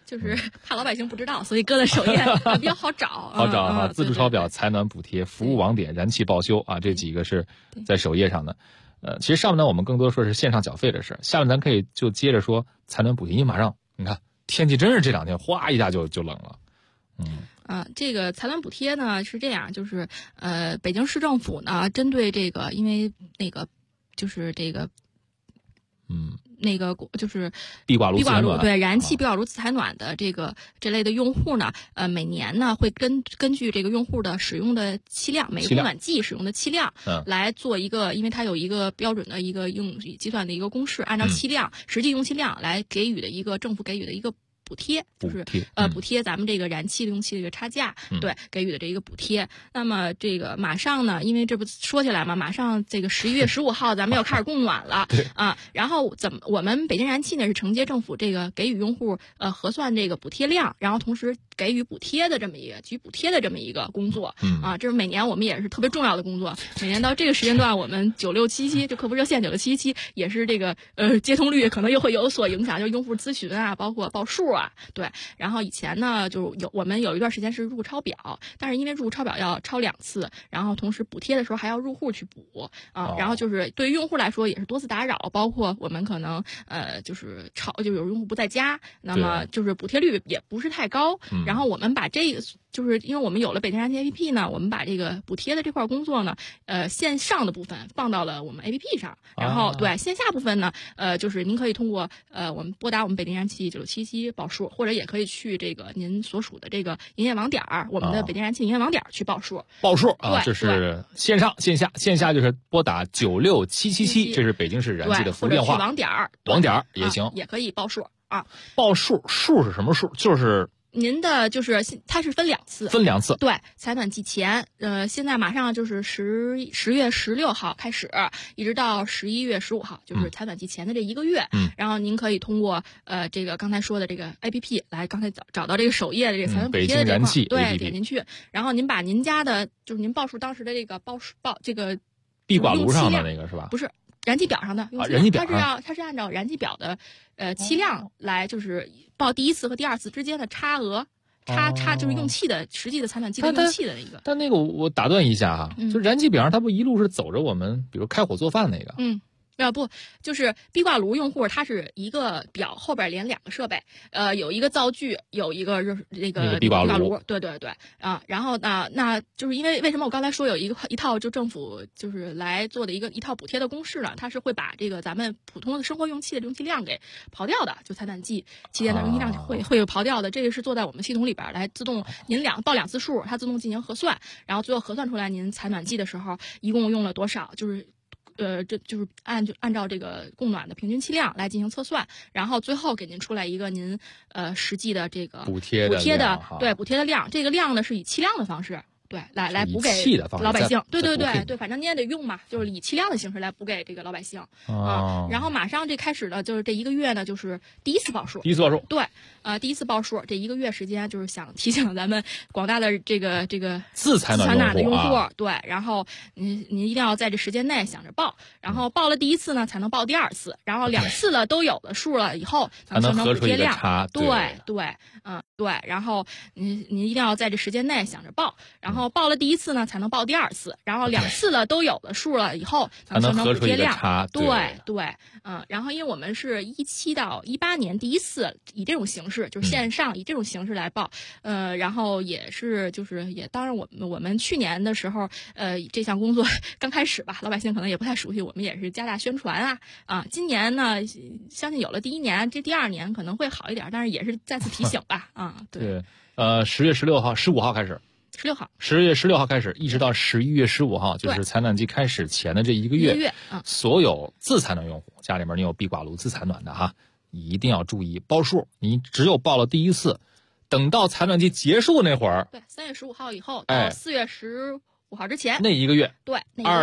就是怕老百姓不知道，所以搁在首页比较好找。 好找啊！自助抄表、采暖补贴、服务网点、燃气报修啊，这几个是在首页上的。其实上面呢，我们更多说是线上缴费的事。下面咱可以就接着说采暖补贴，因为马上你看天气真是这2天哗一下就冷了。 这个采暖补贴呢是这样，就是北京市政府呢针对这个，因为那个就是这个，那个就是壁挂炉对燃气壁挂炉自采暖的这类的用户呢，每年呢会根据这个用户的使用的气量，每个供暖季使用的气量，来做一个，因为它有一个标准的一个计算的一个公式，按照气量实际用气量来给予的一个政府给予的一个补贴，就是补贴咱们这个燃气用气的一个差价，对，给予的这一个补贴。那么这个马上呢，因为这不说起来嘛，马上这个11月15号咱们要开始供暖了啊。然后我们北京燃气呢是承接政府这个给予用户核算这个补贴量，然后同时给予补贴的这么一个工作啊。这是每年我们也是特别重要的工作。每年到这个时间段，我们9677就客服热线9677也是这个接通率可能又会有所影响，就是用户咨询啊，包括报数。对，然后以前呢，就是我们有一段时间是入户抄表，但是因为入户抄表要抄2次，然后同时补贴的时候还要入户去补啊，然后就是对于用户来说也是多次打扰，包括我们可能就是就有用户不在家，那么就是补贴率也不是太高，然后我们把这个。就是因为我们有了北京燃气 APP 呢，我们把这个补贴的这块工作呢，线上的部分放到了我们 APP 上，然后对线下部分呢，就是您可以通过我们拨打我们北京燃气9677报数，或者也可以去这个您所属的这个营业网点我们的北京燃气营业网点去报数。 报数啊，这是线上线下，线下就是拨打96777，这是北京市燃气的服务电话， 网点也行， 也可以报数啊。 报数是什么数？就是您的就是它是分2次，对，采暖季前，现在马上就是10月16号开始，一直到11月15号，就是采暖季前的这1个月。然后您可以通过这个刚才说的这个 APP 来，刚才找到这个首页的这个采暖补贴的这块，对，点进去，然后您把您家的就是您报数当时的这个这个壁挂炉上的那个是吧？ 不是。燃气表上的燃气表， 它是按照燃气表的气量来，就是报第1次和第2次之间的差额，差就是用气的实际的采暖季的用气的那个。 但那个我打断一下哈，就燃气表上它不一路是走着我们，比如开火做饭那个。 不，就是壁挂炉用户，它是一个表后边连2个设备，有一个灶具，有一个这个壁挂炉， 对啊，然后那就是因为为什么我刚才说有一套就政府就是来做的一套补贴的公式呢？它是会把这个咱们普通的生活用气的用气量给刨掉的，就采暖季期间的用气量会有刨掉的，这个是做在我们系统里边来自动您报2次数，它自动进行核算，然后最后核算出来您采暖季的时候一共用了多少，就是这就是按照这个供暖的平均气量来进行测算，然后最后给您出来一个您实际的这个补贴的补贴的量，这个量呢是以气量的方式。对，来补给老百姓，对，反正你也得用嘛，就是以气量的形式来补给这个老百姓啊。然后马上这开始呢，就是这1个月呢，就是第一次报数，对，第一次报数，这1个月时间就是想提醒咱们广大的这个自采暖的用户，对，然后您一定要在这时间内想着报，然后报了第1次呢，才能报第2次，然后2次了都有了数了以后， 才能合出一个差， 对，然后您一定要在这时间内想着报，然后报了第1次呢，才能报第2次，然后2次了都有了数了以后， 才能合出一个差， 对，然后因为我们是17到18年第1次以这种形式，就是线上以这种形式来报，然后也是也当然我们去年的时候，这项工作刚开始吧，老百姓可能也不太熟悉，我们也是加大宣传啊，今年呢，相信有了第1年，这第2年可能会好一点，但是也是再次提醒吧，对 ，10月16号、15号开始。10月16号开始，一直到11月15号，就是采暖季开始前的这1个月，所有自采暖用户，家里面你有壁挂炉自采暖的哈，一定要注意报数。你只有报了第1次，等到采暖季结束那会儿， 对3月15号以后到4月15号之前那1个月， 对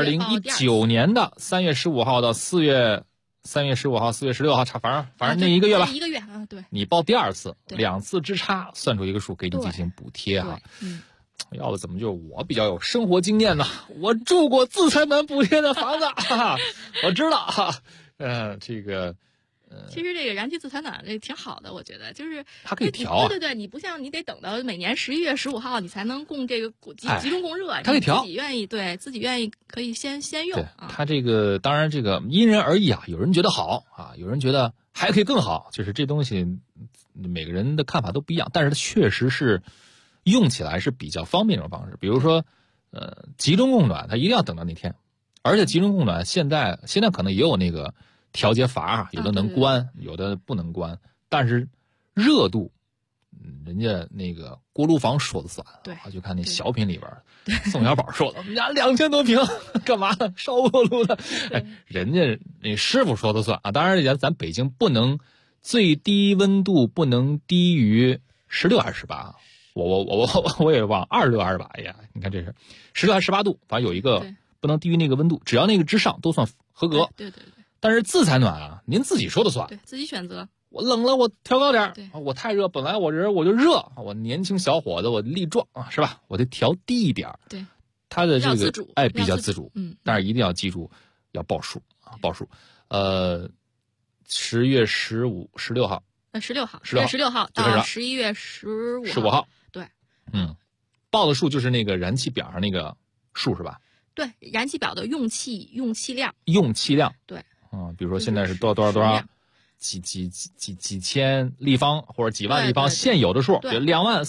，2019年的3月15号到3月15号、4月16号，反正那1个月吧 ，1个月啊，对， 你报第2次，2次之差算出一个数给你进行补贴哈。要不怎么就我比较有生活经验呢？我住过自采暖补贴的房子，我知道哈。这个其实这个燃气自采暖这挺好的，我觉得就是它可以调啊。 对对对，你不像你得等到每年11月15号你才能供这个集中供热， 它可以调， 自己愿意可以先用。 对，它这个当然这个因人而异啊，有人觉得好啊，有人觉得还可以更好，就是这东西每个人的看法都不一样，但是它确实是用起来是比较方便的一种方式。比如说集中供暖，它一定要等到那天，而且集中供暖现在可能也有那个调节阀，有的能关，有的不能关，但是热度，人家那个锅炉房说了算。 对， 就看那小品里边，宋小宝说的，我们家2000多平，干嘛呢？烧锅炉的。哎，人家那师傅说了算啊。当然，咱北京不能最低温度不能低于16还是18？我也忘26还是18？哎呀，你看这是16还是18度，反正有一个不能低于那个温度，只要那个之上都算合格。 对。 但是自采暖啊，您自己说的算， 对自己选择。 我冷了，我调高点我太热，本来我人我就热，我年轻小伙子，我力壮啊，是吧？我得调低一点。 对， 他的这个比较自主，但是一定要记住要报数啊，报数。10月16号，10月16号到11月15号，对， 报的数就是那个燃气表上那个数是吧？ 对，燃气表的用气量，对， 比如说现在是多少。几千立方或者几万立方现有的数，比如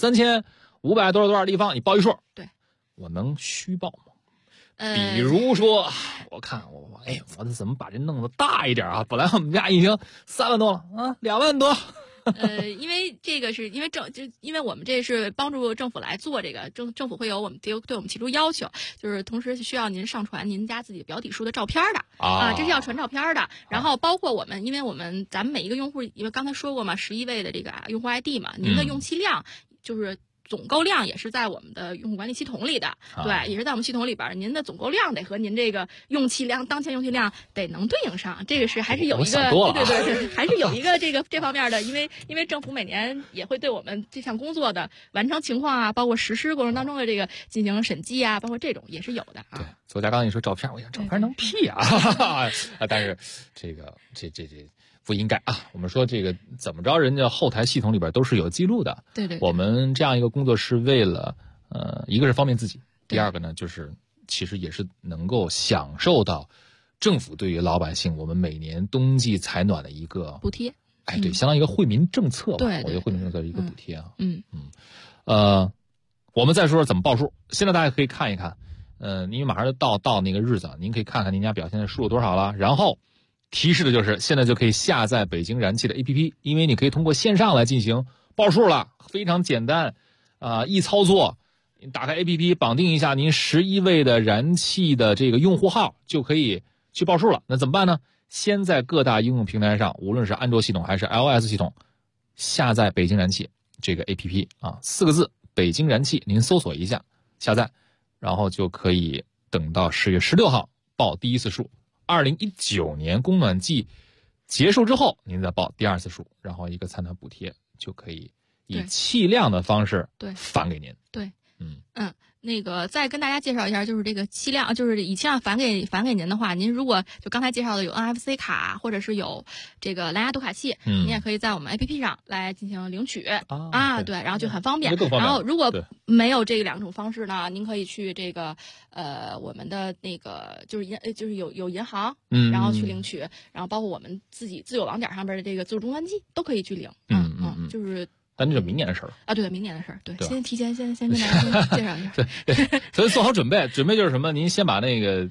23500多少立方，你报一数。 对， 我能虚报吗？比如说，我看我怎么把这弄得大一点啊？本来我们家已经3万多了啊，2万多。 因为这个是因为我们这是帮助政府来做这个，政府会有对我们提出要求，就是同时需要您上传您家自己表体数的照片的这是要传照片的。然后包括因为咱们每一个用户，因为刚才说过嘛，11位的这个用户 ID 嘛，您的用气量就是总购量也是在我们的用户管理系统里的，对，也是在我们系统里边，您的总购量得和您这个用气量当前用气量得能对应上，这个是还是有一个对，还是有一个这方面的，因为政府每年也会对我们这项工作的完成情况啊，包括实施过程当中的这个进行审计啊，包括这种也是有的啊。 对，作家刚才你说照片，我想照片能屁啊，但是这不应该啊！我们说这个怎么着，人家后台系统里边都是有记录的。 对。 我们这样一个工作是为了，一个是方便自己，第二个呢，就是其实也是能够享受到政府对于老百姓我们每年冬季采暖的一个补贴。 哎，对，相当于一个惠民政策吧。 对， 我觉得惠民政策是一个补贴啊。我们再说说怎么报数。现在大家可以看一看，因为马上就到那个日子，您可以看看您家表现的数有多少了，然后。提示的就是现在就可以下载北京燃气的 APP， 因为你可以通过线上来进行报数了，非常简单易操作。你打开 APP 绑定一下您11位的燃气的这个用户号，就可以去报数了。那怎么办呢？先在各大应用平台上，无论是安卓系统还是 iOS 系统，下载北京燃气这个 APP 4个字北京燃气，您搜索一下下载，然后就可以等到10月16号报第一次数。2019年供暖季结束之后，您再报第二次数，然后一个采暖补贴就可以以气量的方式返给您。 对，那个再跟大家介绍一下，就是这个气量，就是以气量返给您的话，您如果就刚才介绍的有 NFC 卡，或者是有这个蓝牙读卡器，您也可以在我们 APP 上来进行领取对，然后就很方便。然后如果没有这两种方式呢，您可以去这个我们的那个就是有银行，然后去领取，然后包括我们自有网点上边的这个自助终端机都可以去领。就是。 但这是明年的事儿啊，对，明年的事儿，对，先提前先跟大家介绍一下， 对，所以做好准备就是什么？您先把那个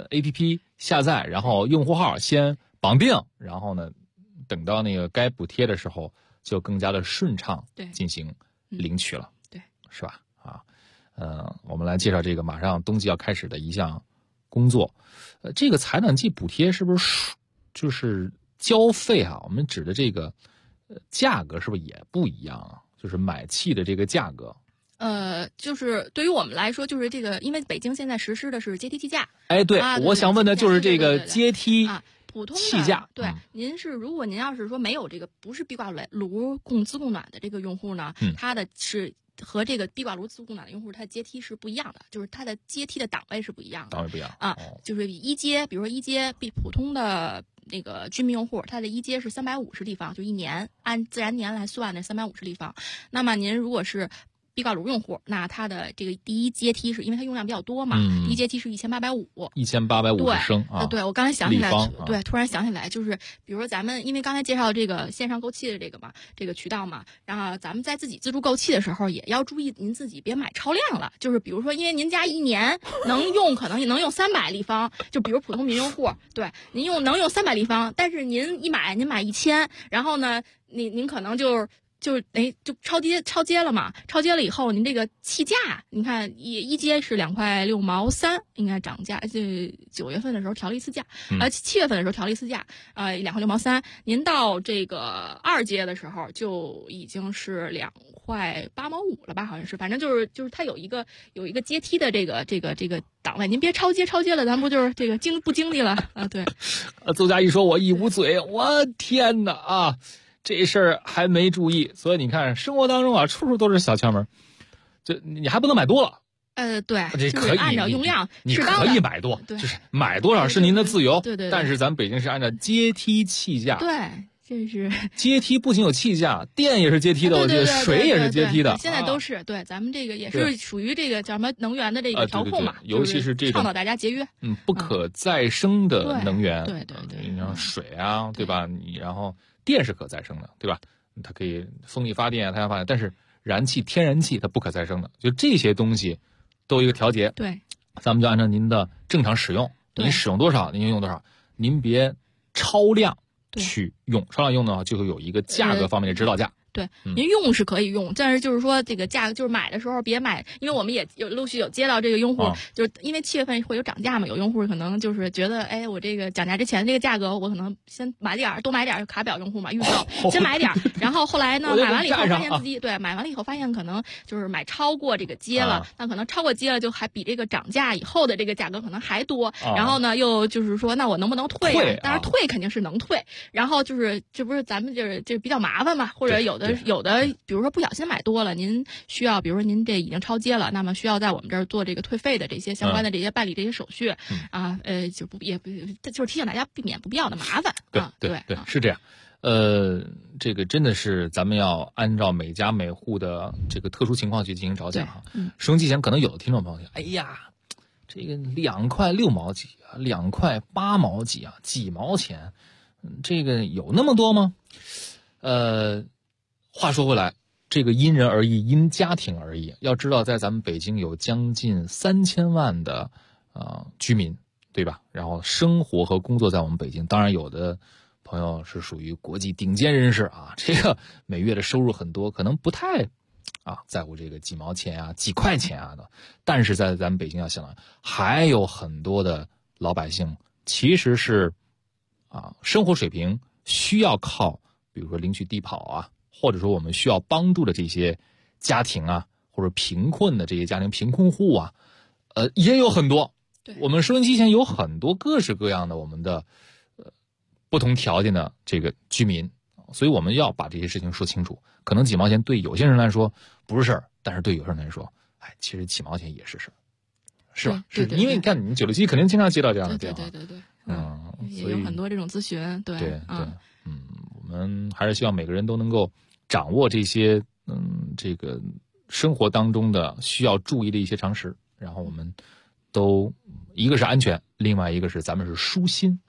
APP 下载，然后用户号先绑定，然后呢，等到那个该补贴的时候，就更加的顺畅进行领取了， 对， 是吧？我们来介绍这个马上冬季要开始的一项工作，这个采暖季补贴是不是就是交费啊？我们指的这个。价格是不是也不一样啊？就是买气的这个价格。 就是对于我们来说，就是这个，因为北京现在实施的是阶梯气价。 哎，对，我想问的就是这个阶梯普通气价。 对，如果您要是说没有这个不是壁挂炉供暖的这个用户呢，它的是和这个壁挂炉自供暖的用户，它的阶梯是不一样的，就是它的阶梯的档位是不一样的。 档位不一样啊，就是一阶，比如说一阶比普通的那个居民用户，它的一阶是350立方，就一年按自然年来算的350立方。那么您如果是壁挂炉用户，那它的这个第一阶梯是因为它用量比较多嘛，第一阶梯是 1850升啊。 对，我刚才想起来， 对， 突然想起来，就是比如说咱们因为刚才介绍这个线上购气的这个渠道嘛，然后咱们在自己自助购气的时候也要注意，您自己别买超量了。就是比如说，因为您家一年可能能用300立方，就比如普通民用户，对，您能用300立方，但是您买1000，然后呢，您可能就超阶了嘛，超阶了以后，您这个气价，你看一阶是2块6毛3，应该涨价，就9月份的时候调了一次价，7月份的时候调了一次价，2块6毛3，您到这个2阶的时候就已经是2块8毛5了吧，好像是，反正就是它有一个阶梯的这个档位，您别超阶了，咱不就是这个不经历了啊？对， 邹佳怡说我一捂嘴，我天哪啊！这事儿还没注意，所以你看生活当中啊，处处都是小窍门，就你还不能买多了。 对， 这可以按照用量， 你可以买多，就是买多少是您的自由。 对。 但是咱北京是按照阶梯气价。 对，这是阶梯，不仅有气价，电也是阶梯的，我觉得水也是阶梯的。 现在都是对，咱们这个也是属于这个叫什么能源的这个调控嘛， 尤其是这种倡导大家节约。 不可再生的能源。 对， 你像水啊，对吧？你然后。电是可再生的，对吧？它可以风力发电、太阳发电，但是燃气、天然气它不可再生的，就这些东西都有一个调节。 对， 咱们就按照您的正常使用，您使用多少您就用多少，您别超量去用，超量用的话就会有一个价格方面的指导价。 对，您用是可以用，但是就是说这个价格，就是买的时候别买，因为我们也陆续有接到这个用户，就是因为7月份会有涨价嘛，有用户可能就是觉得，哎，我这个涨价之前这个价格，我可能先多买点，卡表用户嘛，预售先买点，然后后来呢，买完了以后发现自己买完了以后发现可能就是买超过这个阶了，那可能超过阶了就还比这个涨价以后的这个价格可能还多，然后呢又就是说，那我能不能退啊？当然退肯定是能退，然后就是这不是咱们就是比较麻烦嘛，或者有的，比如说不小心买多了，您需要，比如说您这已经超阶了，那么需要在我们这儿做这个退费的这些相关的这些办理这些手续就是提醒大家避免不必要的麻烦。 对，是这样。这个真的是咱们要按照每家每户的这个特殊情况去进行找奖哈。收音机前可能有的听众朋友，哎呀，这个2块6毛几啊，2块8毛几啊，几毛钱，这个有那么多吗？话说回来，这个因人而异，因家庭而异。要知道，在咱们北京有将近3000万的居民，对吧？然后生活和工作在我们北京，当然有的朋友是属于国际顶尖人士啊，这个每月的收入很多，可能不太在乎这个几毛钱啊、几块钱啊的。但是在咱们北京要想到，还有很多的老百姓其实是生活水平需要靠，比如说领取低保啊。或者说我们需要帮助的这些家庭啊，或者贫困的这些家庭、贫困户啊，也有很多。我们收音机前有很多各式各样的我们的不同条件的这个居民，所以我们要把这些事情说清楚。可能几毛钱对有些人来说不是事儿，但是对有些人来说，其实几毛钱也是事儿，是吧？是因为你看，你967肯定经常接到这样的电话， 对，也有很多这种咨询，对， 我们还是希望每个人都能够掌握这些这个生活当中的需要注意的一些常识，然后我们都一个是安全，另外一个是咱们是舒心。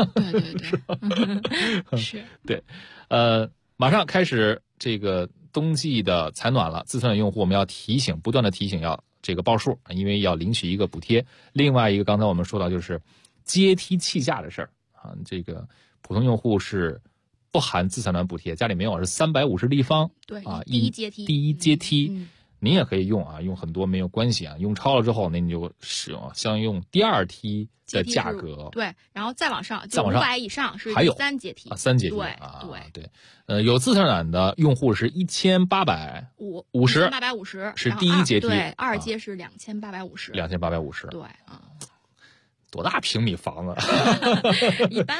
对，是， 对，马上开始这个冬季的采暖了，自采暖用户我们要不断的提醒要这个报数，因为要领取一个补贴。另外一个刚才我们说到就是阶梯气价的事儿这个普通用户是不含自采暖补贴，家里没有是350立方， 对第一阶梯， 您也可以用用很多没有关系用超了之后，那你就使用相应用第2梯的价格， 对，然后再往上500以上是第3阶梯 ，3阶梯，对，有自采暖的用户是 1850 是第1阶梯， 对，2阶是2850， 2850， 对多大平米房子？ 一般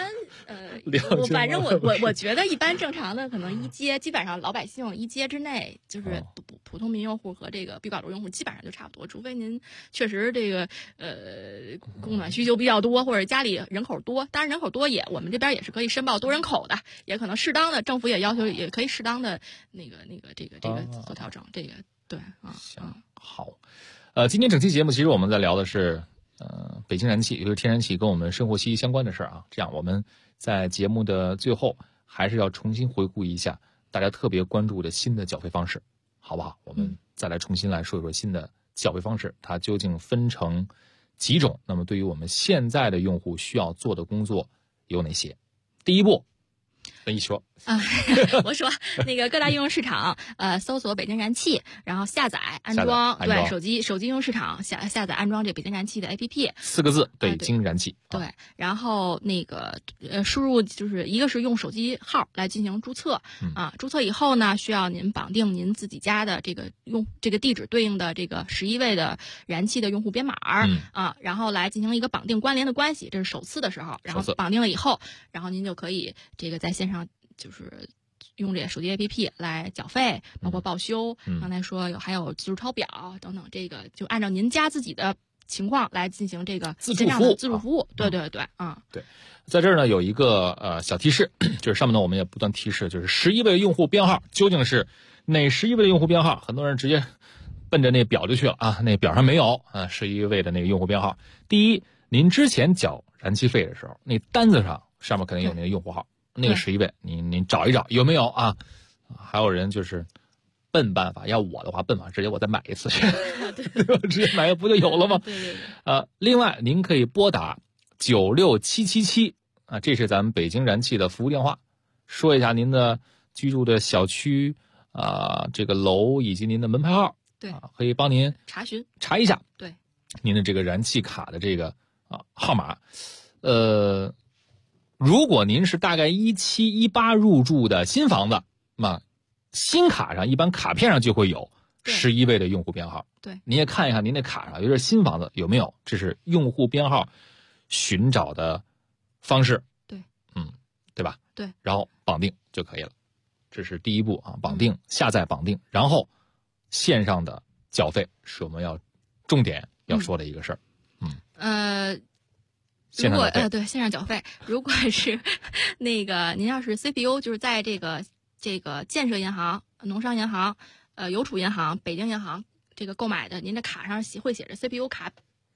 反正我觉得一般正常的可能一阶，基本上老百姓一阶之内，就是普通民用户和这个闭挂炉用户基本上就差不多，除非您确实这个供暖需求比较多，或者家里人口多。当然人口多我们这边也是可以申报多人口的，也可能适当的政府也要求也可以适当的这个做调整。这个对啊。 行，好。今天整期节目其实我们在聊的是北京燃气，也就是天然气跟我们生活息息相关的事儿啊。这样我们在节目的最后还是要重新回顾一下大家特别关注的新的缴费方式，好不好？我们再来重新来说一说新的缴费方式，它究竟分成几种？那么对于我们现在的用户需要做的工作有哪些？第一步，跟你说我说那个各大应用市场搜索北京燃气，然后下载安装，对手机应用市场下载安装这北京燃气的 APP， 4个字北京燃气。 对，然后那个输入就是一个是用手机号来进行注册注册以后呢，需要您绑定您自己家的这个地址对应的这个11位的燃气的用户编码然后来进行一个绑定关联的关系，这是首次的时候，然后绑定了以后，然后您就可以这个在线上就是用这个手机 APP 来缴费，包括报修，刚才说还有自助抄表等等，这个就按照您家自己的情况来进行这个自助服务。对对， 在这儿呢有一个小提示，就是上面呢我们也不断提示，就是11位用户编号究竟是哪11位的用户编号？很多人直接奔着那表就去了啊，那表上没有11位的那个用户编号。第一，您之前缴燃气费的时候，那单子上面肯定有那个用户号。那个11位，您找一找有没有啊？还有人就是笨办法，要我的话笨法直接我再买一次去，直接买不就有了吗？ 对。 另外您可以拨打96777啊，这是咱们北京燃气的服务电话，说一下您的居住的小区这个楼以及您的门牌号， 对， 可以帮您查一下， 对， 您的这个燃气卡的这个号码，如果您是大概17、18入住的新房子，那新卡上一般卡片上就会有11位的用户编号。 对， 您也看一看您那卡上，尤其是新房子有没有，这是用户编号寻找的方式。 对， 对吧？ 对， 然后绑定就可以了，这是第一步啊，绑定、下载、绑定，然后线上的缴费是我们要重点要说的一个事儿。 如果对线上缴费，如果是那个您要是 CPU 就是在这个建设银行、农商银行、邮储银行、北京银行这个购买的，您的卡上会写着 CPU 卡。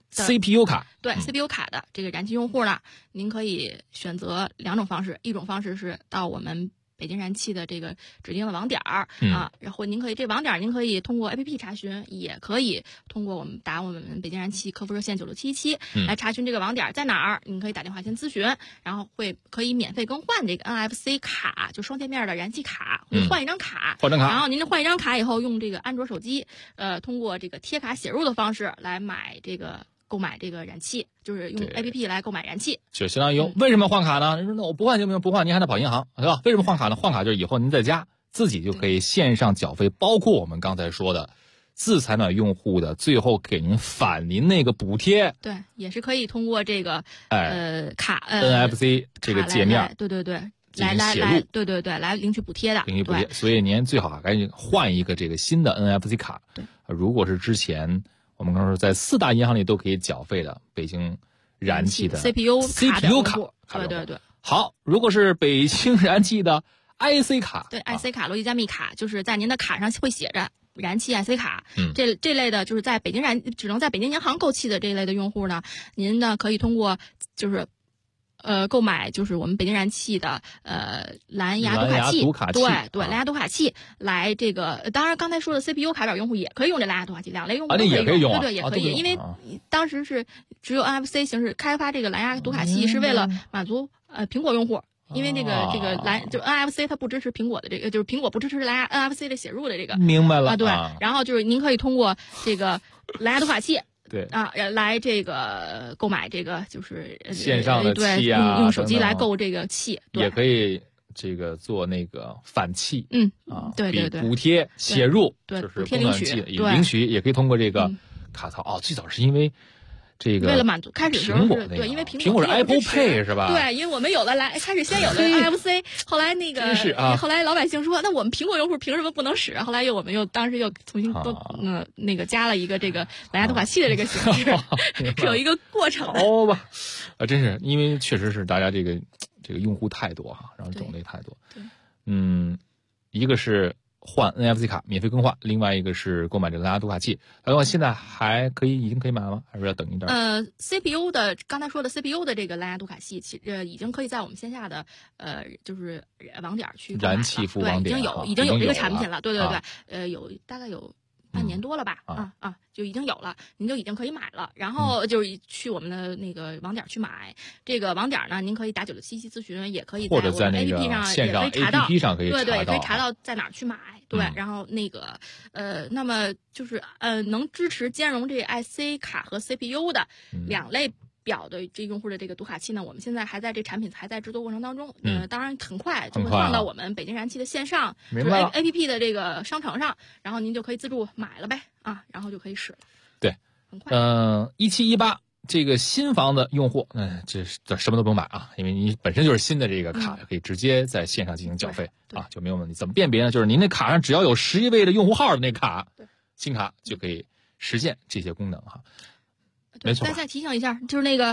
CPU 卡对 CPU 卡的这个燃气用户呢，您可以选择2种方式，一种方式是到我们北京燃气的这个指定的网点然后您可以这网点您可以通过 APP 查询，也可以通过我们北京燃气客服热线9677来查询这个网点在哪儿，您可以打电话先咨询，然后可以免费更换这个 NFC 卡，就双界面的燃气卡，换一张卡，然后您换一张卡以后，用这个安卓手机通过这个贴卡写入的方式来购买这个燃气，就是用 APP 来购买燃气， 就相当于为什么换卡呢？那我不换行不行？不换您还得跑银行，对吧？为什么换卡呢？换卡就是以后您在家自己就可以线上缴费，包括我们刚才说的自采暖用户的最后给您返您那个补贴， 对，也是可以通过这个卡 NFC 这个界面， 对，来对来领取补贴的， 所以您最好赶紧换一个这个新的 NFC 卡。 对， 如果是之前我们刚说在4大银行里都可以缴费的北京燃气的 CPU 卡，对。 好，如果是北京燃气的 IC 卡， 对 IC 卡、逻辑加密卡，就是在您的卡上会写着燃气 IC 卡，这类的就是在只能在北京银行购气的这一类的用户呢，您呢可以通过就是购买就是我们北京燃气的蓝牙读卡器，对蓝牙读卡器来这个，当然刚才说的 CPU 卡表用户也可以用这蓝牙读卡器，两类用户都可以用， 对也可以，因为当时是只有 NFC 形式开发这个蓝牙读卡器，是为了满足苹果用户。因为这个就 NFC 它不支持苹果的这个，就是苹果不支持蓝牙 NFC 的写入的这个， 明白了对。然后就是您可以通过这个蓝牙读卡器。 对来这个购买这个就是线上的气用手机来购这个气， 也可以这个做那个返气， 对， 补贴写入， 对， 就是供暖气领取，也可以通过这个卡槽。最早是因为这个为了满足开始的时候是、 对， 因为苹果是 Apple Pay 是吧？ 对，因为我们有了开始先有了 NFC， 后来那个后来老百姓说，那我们苹果用户凭什么不能使？后来我们当时又重新那个加了一个这个蓝牙读卡器的这个形式，是有一个过程的。 好吧，真是因为确实是大家这个用户太多哈，然后种类太多。一个是换 NFC 卡免费更换，另外一个是购买这个蓝牙读卡器。蓝牙现在已经可以买了吗？还是要等一段 ？CPU 的刚才说的 CPU 的这个蓝牙读卡器，已经可以在我们线下的就是网点去购买了。 燃气服务网点已经有这个产品了。对对对，有大概有半年多了吧？就已经有了，您就已经可以买了。然后就是去我们的那个网点去买。这个网点呢，您可以打967咨询，也可以或者在那个 APP 上线上 APP 上可以查到。 对，可以查到在哪儿去买。对，然后那个那么就是能支持兼容这 IC 卡和 CPU 的两类表的这用户的这个读卡器呢，我们现在还在这产品还在制作过程当中。当然很快就会放到我们北京燃气的线上，就是 APP 的这个商城上，然后您就可以自助买了呗然后就可以使了。 对， 很快。 1718这个新房的用户，这什么都不用买因为你本身就是新的这个卡，可以直接在线上进行缴费就没有问题。怎么辨别呢？就是您那卡上只要有11位的用户号的那卡，新卡就可以实现这些功能没错。 再提醒一下，就是那个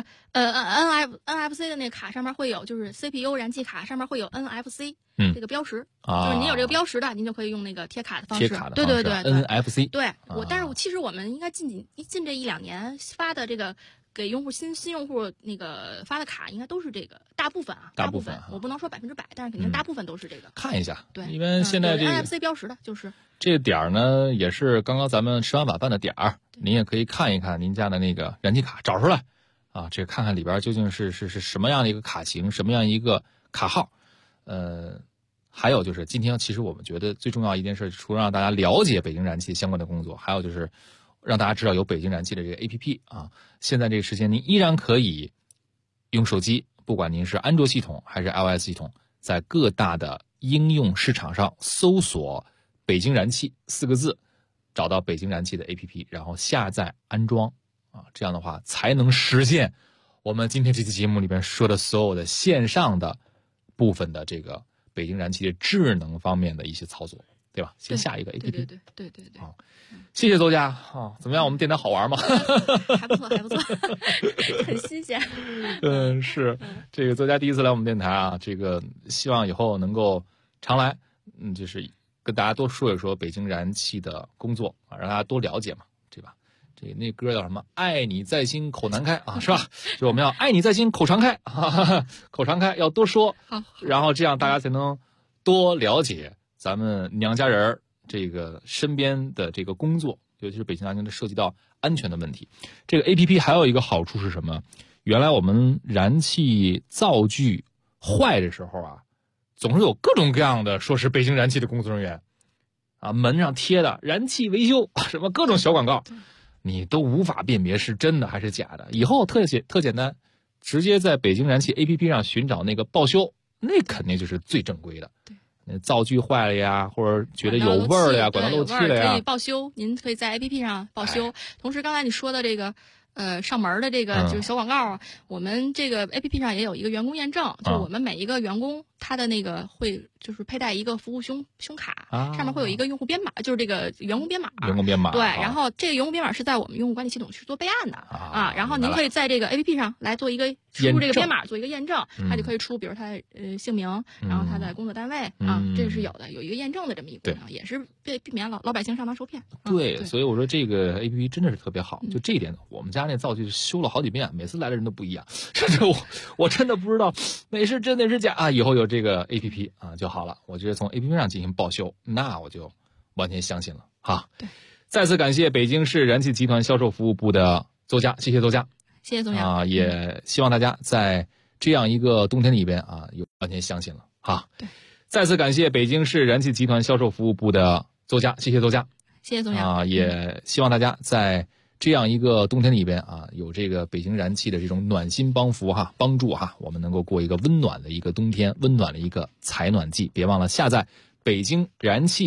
NFC 的那个卡上面会有，就是 CPU 燃气卡上面会有 NFC 这个标识，就是您有这个标识的，您就可对您就可以用那个贴卡的方式。对 NFC。 对，但是其实我们应该近这1-2年发的这个给用户新用户那个发的卡，应该都是这个大部分我不能说100%，但是肯定大部分都是这个。 看一下， 对， 因为现在这个 NFC 标识的就是这个点儿呢，也是刚刚咱们吃完晚饭的点儿，您也可以看一看您家的那个燃气卡，找出来这个看看里边究竟是什么样的一个卡型，什么样一个卡号。还有就是今天其实我们觉得最重要一件事，除了让大家了解北京燃气相关的工作，还有就是让大家知道有北京燃气的这个 APP 现在这个时间您依然可以用手机，不管您是安卓系统还是 iOS 系统，在各大的应用市场上搜索北京燃气4个字，找到北京燃气的 APP， 然后下载安装这样的话才能实现我们今天这期节目里边说的所有的线上的部分的这个北京燃气的智能方面的一些操作，对吧？先下一个 APP。 对。 谢谢邹家怎么样？我们电台好玩吗？ 还不错，很新鲜。 是这个邹家第一次来我们电台这个希望以后能够常来，就是跟大家多说一说北京燃气的工作让大家多了解嘛，对吧？这那歌叫什么？爱你在心口难开是吧？就我们要爱你在心口常开口常开要多说，然后这样大家才能多了解咱们娘家人这个身边的这个工作，尤其是北京燃气涉及到安全的问题。这个 APP 还有一个好处是什么？原来我们燃气灶具坏的时候总是有各种各样的说是北京燃气的工作人员门上贴的燃气维修什么各种小广告，你都无法辨别是真的还是假的。以后特简单，直接在北京燃气 APP 上寻找那个报修，那肯定就是最正规的。那灶具坏了呀，或者觉得有味儿了呀，管道漏气了呀， 可以报修。您可以在 APP 上报修。同时，刚才你说的这个上门的这个就是小广告我们这个 APP 上也有一个员工验证，就是我们每一个员工他的那个会就是佩戴一个服务胸卡，上面会有一个用户编码，就是这个员工编码。对，然后这个员工编码是在我们用户管理系统去做备案的然后您可以在这个 APP 上来做一个输入这个编码做一个验证，他就可以出比如他的姓名，然后他的工作单位这是有一个验证的这么一个功能，也是避免老百姓上当受骗。 对，所以我说这个 APP 真的是特别好，就这一点我们家那灶具修了好几遍，每次来的人都不一样，甚至我真的不知道哪是真哪是假以后有这个 APP 就好了，我觉得从 APP 上进行报修，那我就完全相信了对， 再次感谢北京市燃气集团销售服务部的邹家，谢谢邹家， 谢谢邹家也希望大家在这样一个冬天里边有完全相信了对， 再次感谢北京市燃气集团销售服务部的邹家，谢谢邹家， 谢谢邹家也希望大家在这样一个冬天里边有这个北京燃气的这种暖心帮扶帮助我们能够过一个温暖的一个冬天，温暖的一个采暖季。别忘了下载北京燃气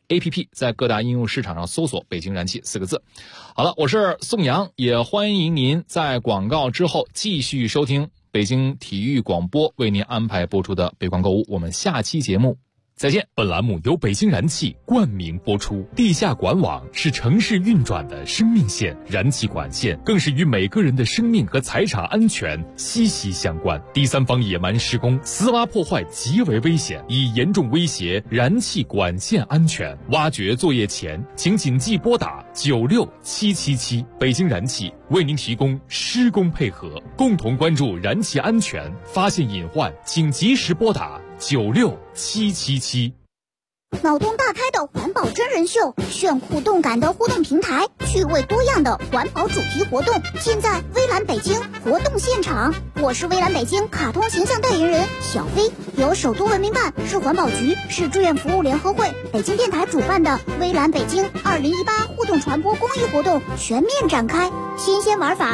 APP， 在各大应用市场上搜索北京燃气4个字。好了，我是宋阳，也欢迎您在广告之后继续收听北京体育广播为您安排播出的北广购物，我们下期节目再见。 本栏目由北京燃气冠名播出。地下管网是城市运转的生命线，燃气管线更是与每个人的生命和财产安全息息相关。第三方野蛮施工、私挖破坏极为危险，已严重威胁燃气管线安全。挖掘作业前，请谨记拨打96777。北京燃气为您提供施工配合，共同关注燃气安全，发现隐患请及时拨打96777。 脑洞大开的环保真人秀，炫酷动感的互动平台，趣味多样的环保主题活动，尽在微蓝北京活动现场。我是微蓝北京卡通形象代言人小飞，由首都文明办、市环保局、市志愿服务联合会、北京电台主办的微蓝北京2018互动传播公益活动全面展开，新鲜玩法